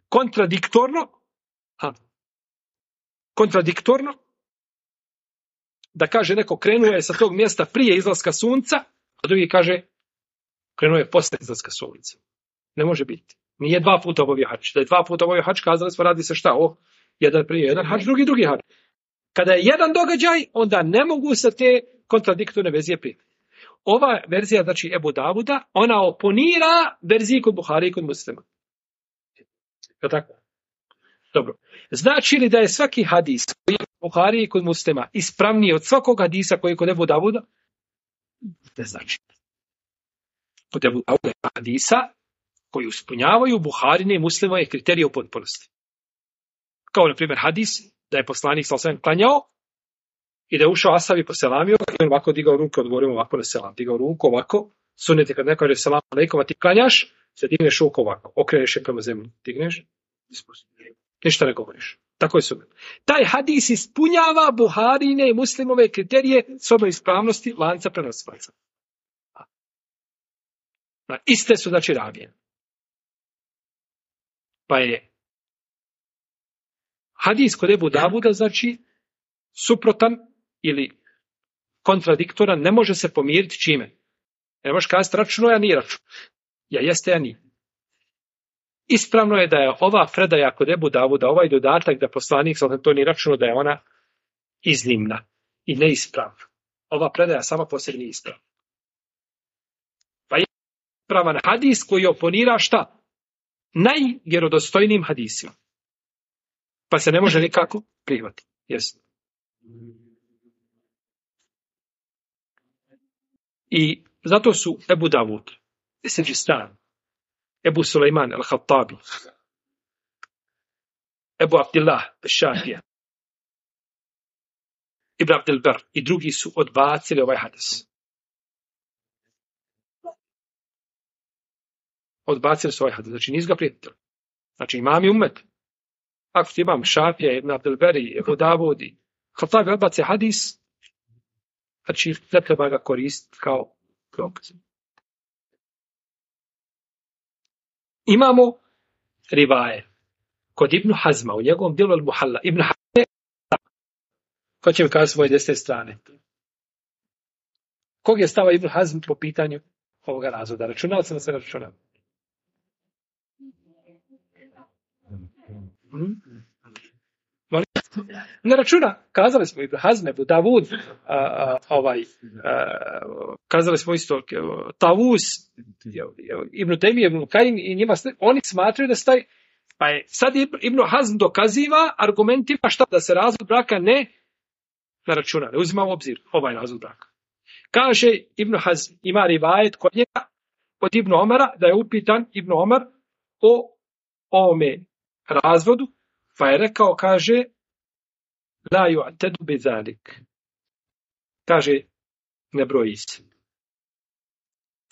Kontradiktorno, da kaže neko krenuo je sa tog mjesta prije izlaska sunca, a drugi kaže krenuo je posle izlaska sunca. Ne može biti. Nije 2 puta obavio hadž. Da je 2 puta obavio hadž, kazali smo radi se šta? Jedan prije jedan hadž, drugi hadž. Kada je jedan događaj, onda ne mogu se te kontradiktorne verzije prihvatiti. Ova verzija, znači Ebu Davuda, ona oponira verziji kod Buhari i kod Muslima. Je tako? Dobro. Znači li da je svaki hadis koji je kod Buhari i kod Muslima ispravniji od svakog hadisa koji je kod Ebu Davuda? Ne znači. Kod Ebu Davuda hadisa koji ispunjavaju Buharine i Muslimove kriterije u potpunosti. Kao na primjer hadis da je poslanik sallallahu klanjao i da je ušao Asav i poselamio i on ovako digao ruku, odgovorimo ovako na selam. Digao ruku ovako, sunnete kad neko kaže selam alejkum, a ti klanjaš, se digneš ruku ovako, okreneš je prema zemlji, digneš, ništa ne govoriš. Tako je sunnet. Taj hadis ispunjava Buharine i Muslimove kriterije svoje ispravnosti lanca prenosilaca. Iste su znači ravije. Pa je hadis kod Ebu Davuda znači suprotan ili kontradiktoran, ne može se pomiriti čime. Ne možeš kazati računo, ja nije račun. Ja jeste, ja nije. Ispravno je da je ova predaja kod Ebu Davuda, ovaj dodatak da poslanik to nije računo, da je ona iznimna i neispravna. Ova predaja sama po sebi nije ispravna. Pa je ispravan hadis koji oponira šta? Najvjerodostojnijim hadisima. Pa se ne može nikako prihvatiti. Jesi. I zato su Ebu Davud, Seđistan, Ebu Sulejman al-Khattabi, Ebu Abdillah al-Šafija, Ibn Abdelber i drugi su odbacili ovaj hadis. Odbacili su ovaj hadis, znači nisu ga prihvatili. Znači imam i umet. Ako ti imam Šafija, Ibn Abdelberi, Ebu Davud i Khattabi odbace hadis, znači ne treba ga koristiti kao dokaz. Imamo rivaje kod Ibn Hazma u njegovom djelu Al-Muhalla. Ibn Hazma, ko će mi kazati s moje desne strane? Kog je stava Ibn Hazm po pitanju ovoga razvoda? Računao sam da se računao. Ne računa, kazali smo Ibn Hazm, Ebu Davud, kazali smo isto Tavus, Ibn Temije, Ibn Kajim i njima, oni smatraju da se taj, pa je sad Ibn Hazm dokaziva argumentima šta da se razvod braka ne računa, ne uzima u obzir ovaj razvod braka. Kaže Ibn Hazm, ima rivajet kod njega od Ibn Omara, da je upitan Ibn Omar o ovome razvodu, pa je rekao, kaže, la yu'tadu bi zalik. Kaže, ne broji se.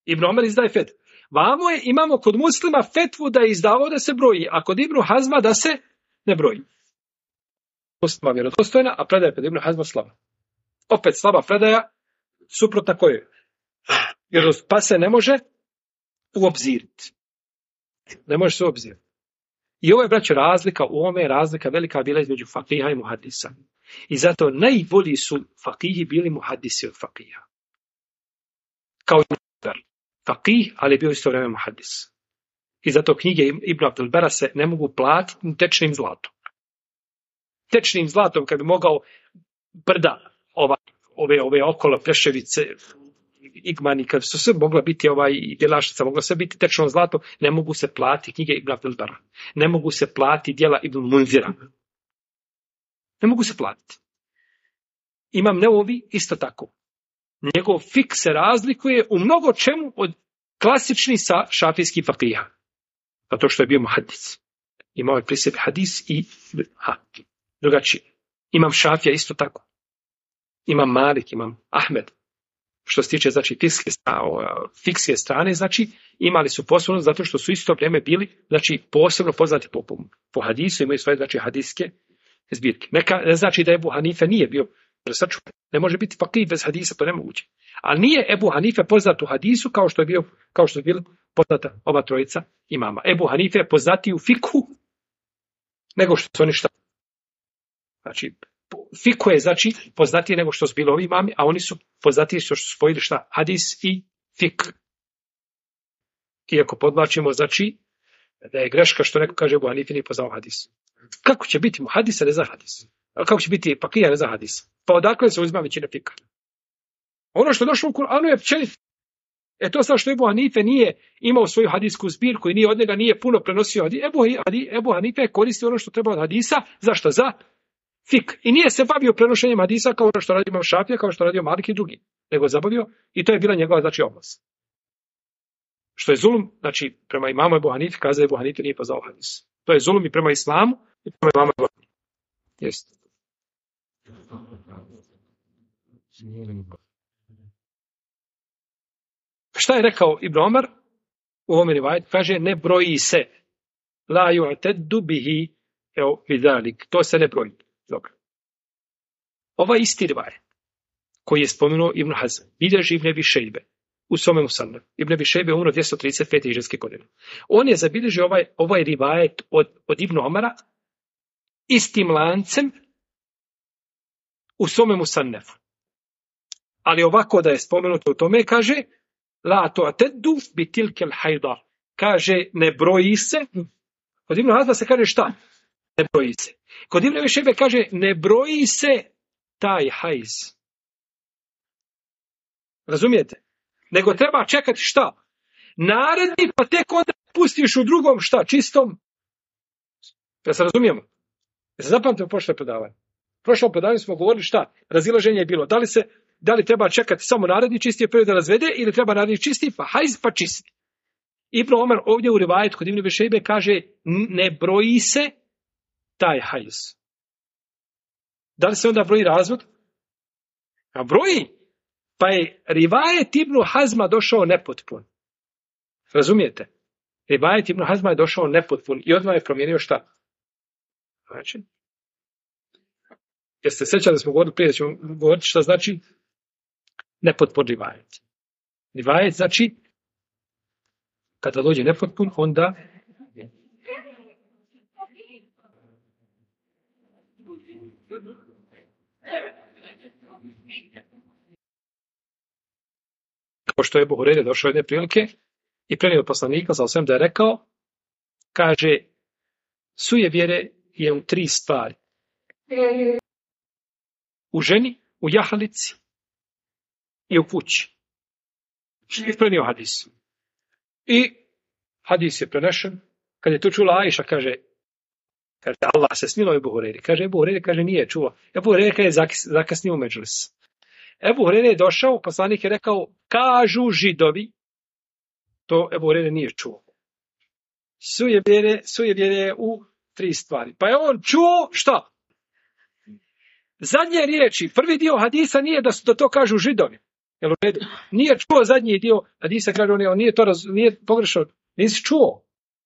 Ibn Omer izdaje fetvu. Vamo imamo kod muslima fetvu da je izdavao da se broji, a kod Ibn Hazma da se ne broji. Muslima vjerodostojna, a predaja kod Ibn Hazma slaba. Opet slaba predaja, suprotna kojoj? Jer pa se ne može uobziriti. Ne može se uobziriti. I ovo je, braćo, razlika, u ovome je razlika velika bila između fakiha i muhadisa. I zato najbolji su fakihi bili muhadisi od fakiha. Kao fakih, ali je bio isto vrijeme muhadis. I zato knjige Ibn Abdul Bara se ne mogu platiti tečnim zlatom. Tečnim zlatom, kad bi mogao brda, ove okolo Pleševice, Igmani, kad su sve mogla biti i Bjelaštica, mogla sve biti tečno zlato, ne mogu se platiti knjige Ibn Abdul Bara. Ne mogu se platiti djela Ibn Munzira. Ne mogu se platiti. Imam Neovi isto tako. Njegov fik se razlikuje u mnogo čemu od klasičnih šafijskih fakiha. Zato što je bio muhadis. Imao je pri sebi hadis i drugačije. Imam Šafija isto tako. Imam Malik, imam Ahmed. Što se tiče, znači, fikske strane, znači, imali su posebno zato što su isto vrijeme bili, znači, posebno poznati po hadisu, imaju svoje, znači, hadiske zbirke. Ne znači da Ebu Hanife nije bio presrčuvan. Ne može biti fakih bez hadisa, to ne moguće. Ali nije Ebu Hanife poznat u hadisu kao što je bilo poznata ova trojica imama. Ebu Hanife je poznatiji u fikhu nego što su oni šta. Znači, fikhu je, znači, poznatiji nego što su bili ovi imami, a oni su poznatiji što su spojili šta? Hadis i fik. Iako podlačimo, znači, da je greška što neko kaže Ebu Hanife nije poznao hadis. Kako će biti mu hadisa, ne zna hadis? Kako će biti fakija, ne zna hadis? Pa odakle se uzima većina fika? Ono što je došlo u Kur'anu je općenito. To sad što Ebu Hanife nije imao svoju hadisku zbirku i nije od njega nije puno prenosio hadis. Ebu Hanife je koristio ono što treba od hadisa. Zašto? Za fik. I nije se bavio prenošenjem hadisa kao što radio Imam Šafija, kao što radio Malik i drugi. Nego zabavio i to je bila njegova, znači, oblast. Što je zulum, znači, prema imamu Ebu Hanife, kazao Ebu Hanife nije poznao hadis. To je zulum i prema islamu i prema imamu Ebu Hanife. Jeste. Šta je rekao Ibn Omar u ovom rivajetu? Kaže, ne broji se. La yu'taddu bihi bidalik. To se ne broji. Dobro. Ovaj isti rivajet koji je spomenuo Ibn Hazm, bilježi Ibn Abi Šejbe u svome Musannaf. Ibn Abi Šejbe umro 235. hidžretske godine. On je zabilježio ovaj rivajet od Ibn Omara istim lancem u svome Musannafu. Ali ovako da je spomenuto u tome, kaže la tu'taddu bi tilkel hajda. Kaže, ne broji se. Kod Ibn Hazma se kaže šta? Ne broji se. Kod Ibn Abi Šejbe kaže, ne broji se taj hajz. Razumijete? Nego treba čekati šta? Naredni, pa tek onda pustiš u drugom šta? Čistom. Da se razumijemo? Da se zapamtimo prošle predavanje. Prošlo predavanje smo govorili šta? Razilaženje je bilo. Da li treba čekati samo naredni čisti period da razvede ili treba naredni čisti, pa hajz pa čisti. Ibn Omar ovdje u rivajetu kod Ibn Abi Šejbe kaže, ne broji se taj hajz. Da li se onda broji razvod? A broji. Pa je rivajet Ibn Hazma došao nepotpun. Razumijete? Rivajet Ibn Hazma je došao nepotpun i odmah je promijenio šta? Znači, jeste sjećali da smo govorili prije, da ćemo govoriti šta znači nepotpun rivajet. Rivajet znači, kada dođe nepotpun, onda kao što je Ebu Hureyre došao jedne prilike i prenio od poslanika, za osvijem da je rekao, kaže, sujevjere je u 3 stvari. U ženi, u jahalici i u kući. I prenio hadis. I hadis je prenešen. Kad je to čula Ajša, kaže, Allah se smilo Ebu Hureyre. Kaže, Ebu Hureyre, kaže, nije čuo. Ebu Hureyre kaže, zakasnio u međlis. Ebu Hureyre je došao, poslanik je rekao, kažu Židovi, to Ebu Hureyre nije čuo. Sujevjere je u 3 stvari. Pa je on čuo šta? Zadnje riječi, prvi dio hadisa nije da to kažu Židovi. Jel u redu? Nije čuo zadnji dio hadisa, kaže on nije to nije pogrešao. Nisi čuo.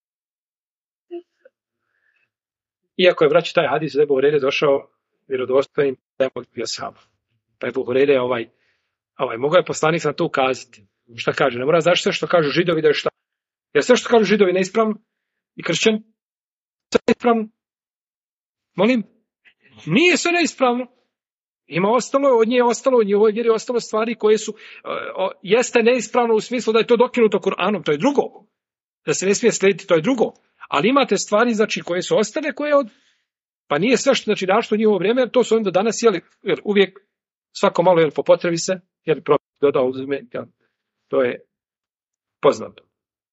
Iako je vraći taj hadis da je Ebu Hureyre došao vjerodostojnim da je bio sam. Pa Ebu Hureyre mogao je poslanik na to ukazati. Šta kaže? Ne mora znaš sve što kažu Židovi da je šta. Jer sve što kažu Židovi neispravno i kršćani sve neispravno. Molim? Nije sve neispravno. Od nje je ostalo, u njihovoj vjeri je ostalo stvari koje su, jeste neispravno u smislu da je to dokinuto Kur'anom, to je drugo. Da se ne smije slijediti, to je drugo. Ali imate stvari, znači, koje su ostale, pa nije sve što, znači, našto u njihovo vrijeme, jer to su oni do danas, jer uvijek svako malo, po potrebi se, dodao uzme, to je poznato.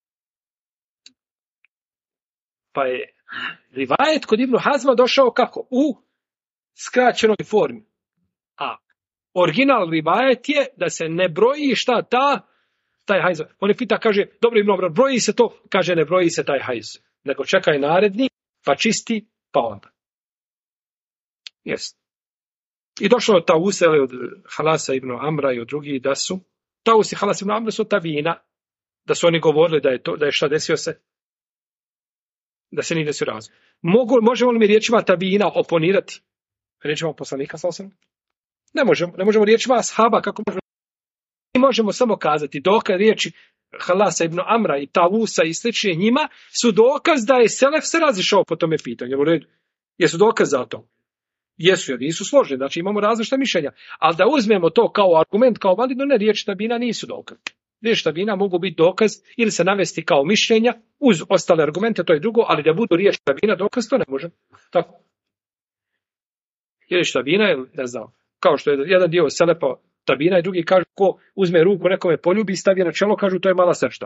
Pa je rivajet kod Ibnu Hazma došao kako? U skraćenoj formi. A original rivajet je da se ne broji šta taj hajz. On je pita, kaže, dobro Ibn Omar, broji se to? Kaže, ne broji se taj hajz. Nego čekaj naredni, pa čisti, pa onda. Jest. I došlo od Tausa od Halasa ibn Amra i od drugih da su Taus i Halas ibn Amra su tabina, da su oni govorili da je šta desio se, da se nije desio razvoj. Možemo li mi riječima tabina oponirati? Riječima poslanika sallallahu? Ne možemo riječima ashaba, kako možemo? Mi možemo samo kazati dokaz riječi Halasa ibn Amra i Tausa i slični njima su dokaz da je selef se razišao po tome pitanju. Jesu dokaz za to? Jesu, jer nisu složeni, znači imamo različita mišljenja. Ali da uzmemo to kao argument, kao validno, ne, riječi tabina nisu dokaz. Riječi tabina mogu biti dokaz ili se navesti kao mišljenja uz ostale argumente, to je drugo, ali da budu riječi tabina dokaz, to ne može. Tako. Riječ tabina je, ne znam, kao što je jedan dio selepa tabina i drugi kažu ko uzme ruku nekome poljubi i stavi na čelo, kažu to je mala sečta.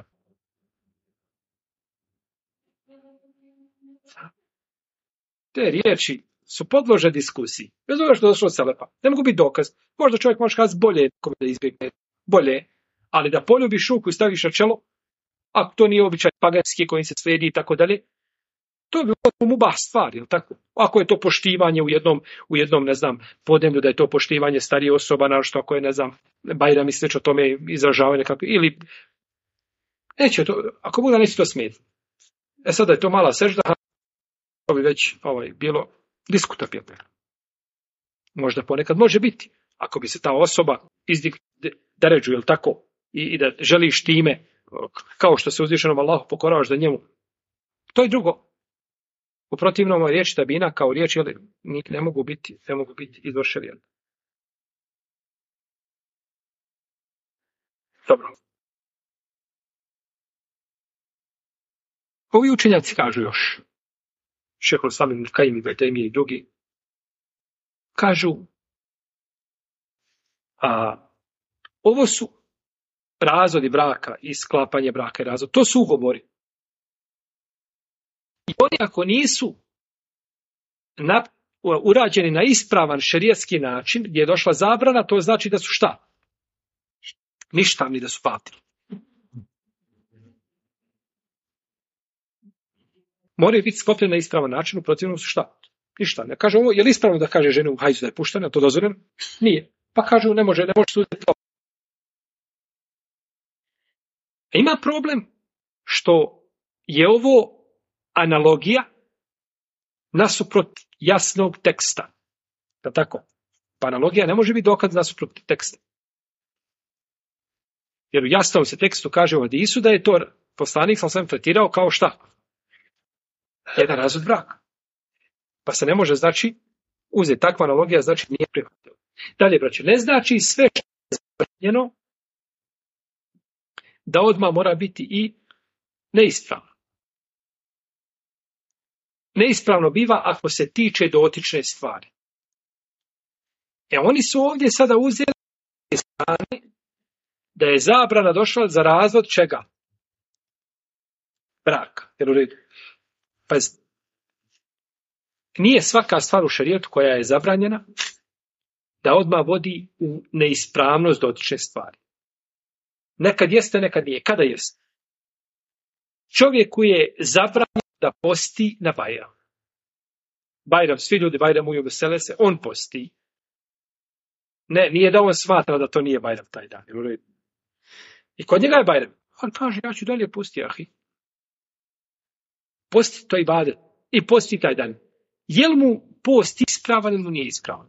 Te riječi su podlože diskusiji. Bez obzira što je došlo od selepa. Ne mogu biti dokaz. Možda čovjek može kazati bolje da izbjegne. Bolje. Ali da poljubiš ruku i staviš na čelo, a to nije običaj paganski koji se slijedi i tako dalje, to je bilo mubah stvar, jel tako? Ako je to poštivanje u jednom, ne znam, podneblju, da je to poštivanje starije osoba, našto ako je, ne znam, Bajram i slično tome izražavanje nekako, ili neće to, ako Bog da neće to smijeti. Sada je to mala sežda, to bi već bilo diskutabilno. Možda ponekad može biti, ako bi se ta osoba da ređu, jel tako, i da želiš time, kao što se uzvišenom Allahu pokoravaš da njemu. To je drugo. U protivnom riječ tabina kao riječ ne mogu biti izvor šerijata. Dobro. Ovi učenjaci kažu još, Šejhul Islam ibn Kajim, Ibn Tejmije i drugi, kažu, ovo su razvodi braka i sklapanje braka i razvod. To su ugovori. I oni ako nisu urađeni na ispravan šerijatski način, gdje je došla zabrana, to znači da su šta? Ništavni, da su patili. Moraju biti sklopljeni na ispravan način, u protivnom su šta? Ništa. Ne kaže ovo, je li ispravno da kaže žene u hajzu da je puštena, to dozvoljeno? Nije. Pa kažu ne može suditi to. Ima problem što je ovo analogija nasuprot jasnog teksta. Da tako? Pa analogija ne može biti dokaz nasuprot teksta. Jer u jasnom se tekstu kaže u hadisu da je to poslanik sam tretirao kao šta? Jedan razvod braka. Pa se ne može, znači, uzeti takva analogija, znači nije prihvatljiva. Dalje, braće, ne znači sve što je zabranjeno da odmah mora biti i neispravno. Neispravno biva ako se tiče dotične stvari. Oni su ovdje sada uzeli strane da je zabrana došla za razvod čega? Braka. Jer u redu. Nije svaka stvar u šerijetu koja je zabranjena da odmah vodi u neispravnost dotične stvari. Nekad jeste, nekad nije. Kada jeste? Čovjeku je zabranjeno da posti na Bajram. Bajram, svi ljudi Bajramuju, vesele se, on posti. Ne, nije da on smatra da to nije Bajram taj dan. I kod njega je Bajram. On kaže, ja ću dalje postiti, ahi. Posti to ibadet. I posti taj dan. Je li mu post ispravan ili mu nije ispravan?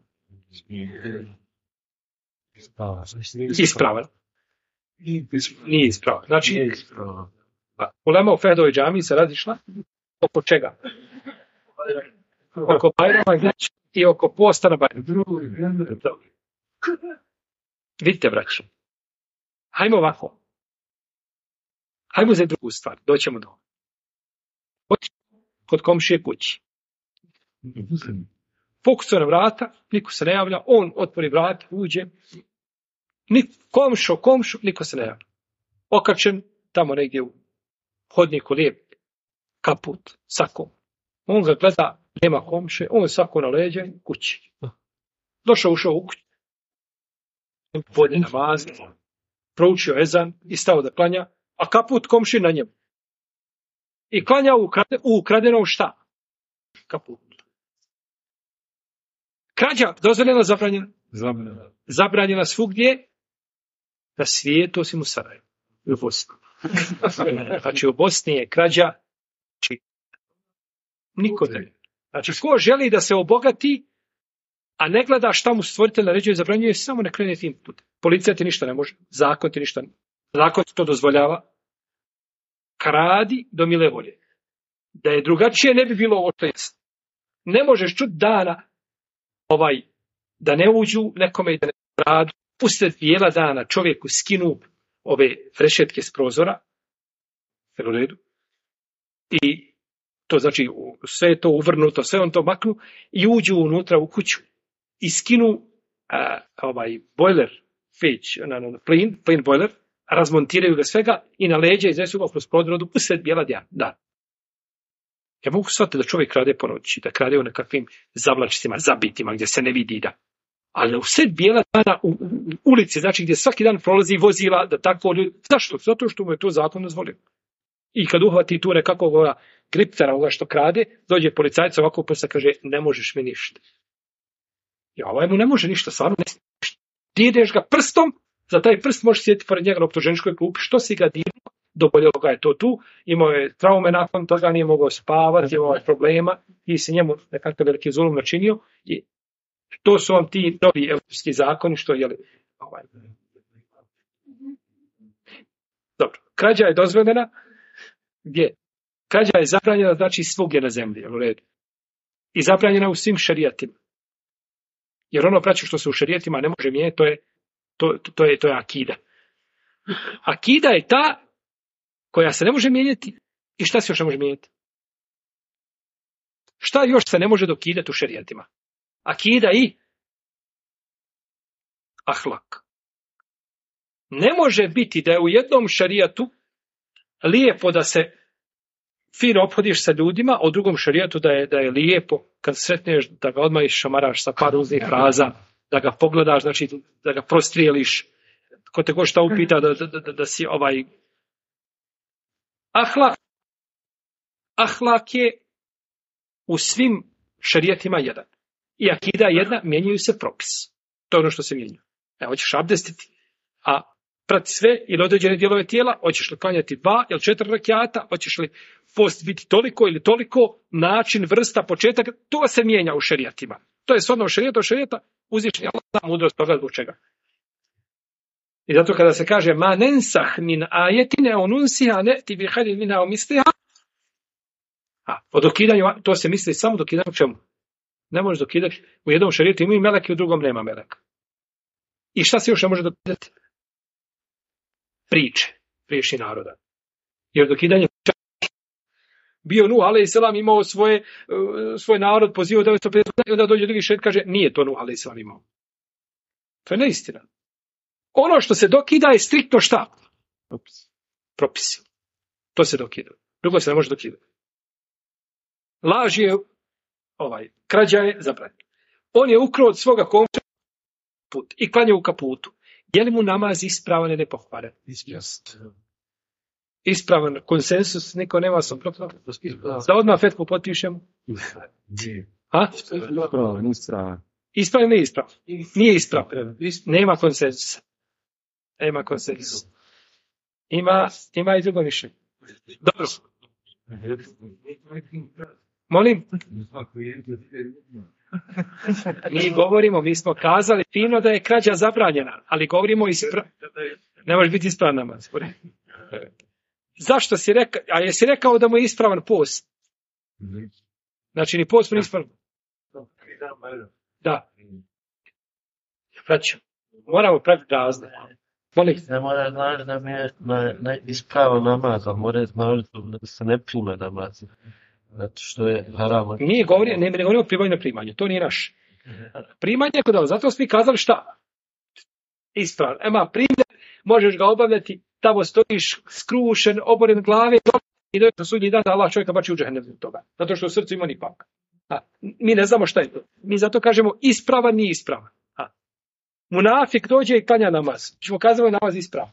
Ispravan. Nije ispravan. Znači, ulema u Fehdovoj džamiji se razišla oko čega? Oko Bajrama i oko posta na Bajramu. Vidite, braćo. Hajmo ovako. Hajmo za drugu stvar. Doćemo do. Kod komšije kući. Pokucao na vrata, niko se ne javlja, on otvori vrata, uđe. Komšo, niko se ne javlja. Okačen, tamo negdje u hodniku lijep kaput, sakom. On ga gleda, nema komše, on sako na leđa i kući. Ušao u kuću. Podne namaz, proučio ezan i stao da klanja, a kaput komši na njemu. I klanja u ukradenom šta? Kaput. Krađa, dozvoljena, zabranjena? Zabranjena svugdje na svijetu, osim u Sarajevu. U Bosni. Znači, u Bosni je krađa niko ne. Znači, ko želi da se obogati, a ne gleda šta mu stvoritelj naređuje i zabranjuje, samo ne krene tim putem. Policija ti ništa ne može, zakon ti ništa ne može. Zakon ti to dozvoljava. Kradi do mile volje. Da je drugačije, ne bi bilo ovo što jest. Ne možeš čuti dana da ne uđu nekome i da ne radu. Usred bijela dana čovjeku skinu ove rešetke s prozora, u redu, i to znači sve je to uvrnuto, sve on to maknu i uđu unutra u kuću i skinu bojler, plin bojler, razmontiraju ga svega i na leđa iznesu ga kroz prozor usred bijela dana. Ja mogu shvatiti da čovjek krade po noći, da krade u nekakvim zavlačicima, zabitima, gdje se ne vidi da. Ali u sred bijela dana u ulici, znači gdje svaki dan prolazi vozila, da tako ljudi. Zašto? Zato što mu je to zakon dozvolio. I kad uhvati tu nekakvog griptera, ovoga što krade, dođe policajac ovako pa se kaže, ne možeš mi ništa. I ovaj mu ne može ništa, stvarno ne smije ništa. Ti ideš ga prstom, za taj prst možeš sjediti pored njega na optuženičkoj klupi, što si ga dirnuo, doboljelo ga je to tu, imao je traume nakon toga, nije mogao spavati, imao je problema, i se njemu nekakav veliki zulum načinio, i to su vam ti novi evropski zakoni, što je Dobro, krađa je dozvoljena, gdje? Krađa je zabranjena, znači svugdje na zemlji, u redu. I zabranjena u svim šerijatima. Jer ono praći što se u šerijatima ne može mijenjati, to je akida. Akida je ta koja se ne može mijenjati. I šta se još ne može mijenjati? Šta još se ne može dokidati u šerijatima? Akida i ahlak. Ne može biti da je u jednom šerijatu lijepo da se fino ophodiš sa ljudima, a u drugom šerijatu da je lijepo kad sretneš da ga odmah išamaraš sa par uznih fraza, da ga pogledaš, znači da ga prostrijeliš, ko te god šta upita da si Ahlak je u svim šerijatima jedan. I akida jedna, mijenjaju se propis. To je ono što se mijenja. Hoćeš abdestiti, a prati sve ili određene dijelove tijela, hoćeš li klanjati 2 ili 4 rakjata, hoćeš li post biti toliko ili toliko, način, vrsta, početak, to se mijenja u šerijatima. To je stvarno šerijata, uzvišeni Allah zna mudrost toga zbog čega. I zato kada se kaže ma nensah min ajetine onunsiha ne'ti bi hadin minha umisliha, o dokidanju, to se misli samo dokidanju čemu? Ne možeš dokidati. U jednom šerijatu ima i melek i u drugom nema meleka. I šta se još ne može dokidati? Priješnji naroda. Jer dokidanje bio Nuh alejselam imao svoj narod, pozivao 950 i onda dođe drugi šerijat kaže nije to Nuh alejselam imao. To je neistina. Ono što se dokida je striktno šta? Propisi. To se dokida. Drugo se ne može dokidati. Laž je, krađa je zabranjena. On je ukrao od svoga komša put i klanjao u kaputu. Je li mu namaz ispravan ili nepokvaren? Ispravan, konsensus, niko nema sam protiv. Da odmah fetku potpišemo? Ispravno ili nije ispravno? Nije ispravno. Nema konsenzusa. Nema konsenzusa. Ima i drugo mišljenje. Dobro. Molim? Mi smo kazali fino da je krađa zabranjena, ali govorimo ne može biti ispravan namaz. Zašto si rekao, a jesi rekao da mu je ispravan post? Znači ni post mu nije ispravan. Da. Praću, moramo praviti razliku. Molim? Ne mora znači da mi je ispravan namaz, ali mora znači da se ne prime namaz. Zato što je haram. Ne govorimo o primanju na primanju, to nije naš. Primanje je kod Allah, zato smo mi kazali šta? Ispravno. Primjer, možeš ga obavljati, tamo stojiš skrušen, oboren glave i dođeš na sudnji dan da Allah čovjeka bači u džehennem zbog toga. Zato što u srcu ima nipak. Mi ne znamo šta je to. Mi zato kažemo ispravan, nije ispravan. Munafik dođe i klanja namaz. Ćemo kazati namaz ispravan.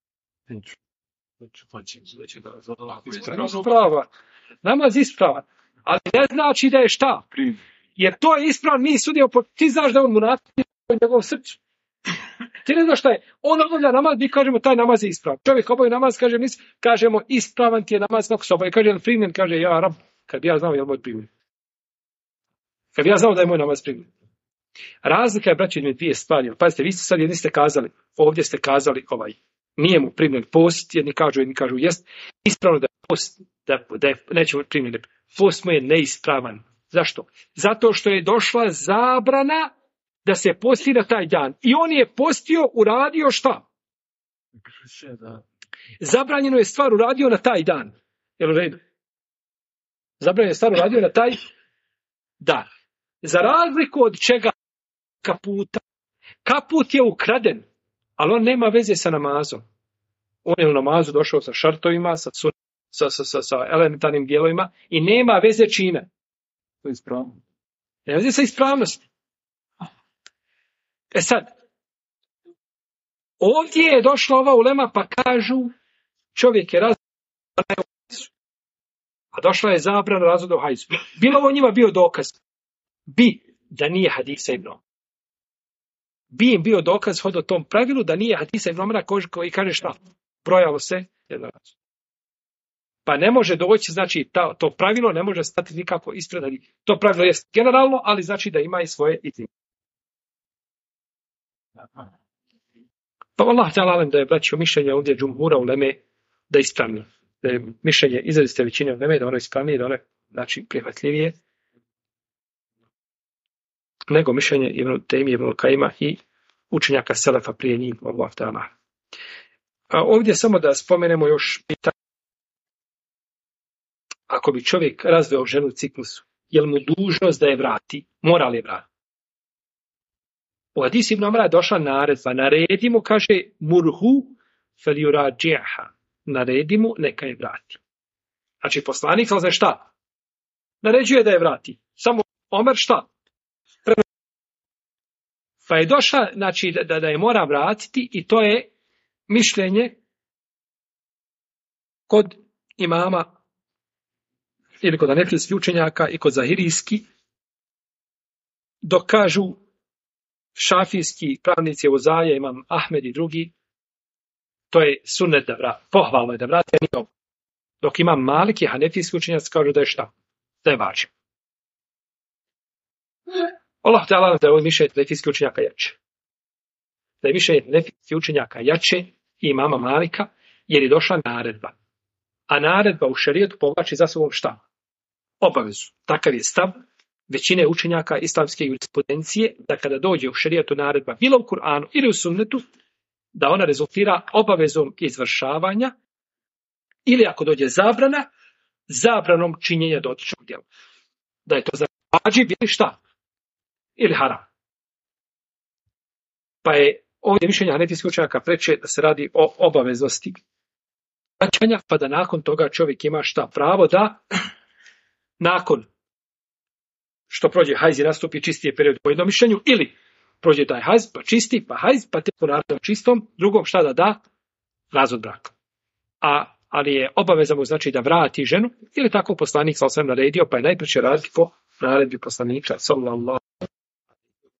Ispravan. Namaz ispravan. Ali ne znači da je šta? Jer to je ispravan, mi sudimo, ti znaš da on munafik u njegovom srcu. Ti ne znaš šta je. On obavlja namaz, mi kažemo taj namaz je ispravan. Čovjek obavi namaz, kažemo ispravan ti je namaz kako se obavi. Kaže, je li primljen? Kaže, ja rab, kad bi ja znao je li moj primljen. Kad bi ja znao da je moj namaz primljen. Razlika je, braći, između dvije stvari. Pazite, vi ste sad jedni ste kazali, ovdje ste kazali nije mu primljen post, jedni kažu jest. Ispravno da je post, da je nećemo primljen. Post mu je neispravan. Zašto? Zato što je došla zabrana da se posti na taj dan. I on je postio, uradio šta? Zabranjeno je stvar uradio na taj dan. Jel u redu? Zabranjeno je stvar uradio na taj dan. Za razliku od čega kaputa. Kaput je ukraden, ali on nema veze sa namazom. On je u namazu došao sa šartovima, sa elementarnim dijelovima i nema veze čime. To je ispravno. Nema veze sa ispravnosti. Sad, ovdje je došla ova ulema pa kažu čovjek je razvoda a došla je zabrana razvoda u hajzu. Bilo ovo njima bio dokaz. Da nije hadisa Ibn Omara. Bi im bio dokaz hod o tom pravilu da nije hadisa Ibn Omara koji kaže šta? Brojalo se jedno razvoda. Pa ne može doći, znači to pravilo ne može stati nikako ispred. To pravilo je generalno, ali znači da ima i svoje iznimke. Pa Allah ta'ala da je braćo mišljenje ovdje džumhura uleme da je ispravno. Da je mišljenje izrazite većine uleme da ono ispravnije, da ono znači prihvatljivije nego mišljenje Ibn Tejmije, Ibn Kajima i učenjaka Selefa prije njih. Allah ta'ala. A ovdje samo da spomenemo još pitanje. Ako bi čovjek razveo ženu u ciklusu, je li mu dužnost da je vrati? Mora li je vrati? U hadisu Ibn Omara je došla naredba. Naredi mu, kaže, murhu feliurađiha. Naredi mu, neka je vrati. Znači, poslanik, ali znaš šta? Naređuje da je vrati. Samo Omer šta? Pa je došla, znači, da je mora vratiti i to je mišljenje kod imama ili kod anefilskih učenjaka i kod zahirijski, dok kažu šafijski pravnici Uzaja, imam Ahmed i drugi, to je sunnet da vrati, pohvalno je da vrati, dok imam Malik i hanefijski učenjaci kažu da je šta? Da je važno. Allah ta'ala da je ovo mišljenje hanefijskih učenjaka jače. Da je mišljenje hanefijskih učenjaka jače i imama Malika, jer je došla naredba. A naredba u šerijetu povlači za sobom šta? Obavezu. Takav je stav većine učenjaka islamske jurisprudencije da kada dođe u šerijetu naredba bilo u Kur'anu ili u sunnetu, da ona rezultira obavezom izvršavanja ili ako dođe zabrana, zabranom činjenja dotičnog djela. Da je to za vađib ili šta? Ili haram. Pa je ovdje mišljenje hanefijskih učenjaka preče da se radi o obaveznosti vraćanja, pa da nakon toga čovjek ima šta? Pravo da nakon što prođe hajz i nastupi čistije period po jednom mišljenju, ili prođe taj hajz, pa čisti, pa hajz, pa te ponavlja čistom, drugom šta da da? Razvod braka. Ali je obaveza mu znači da vrati ženu, ili tako poslanik sallallahu alejhi ve sellem naredio, pa je najpreče raditi po naredbi poslanika sallallahu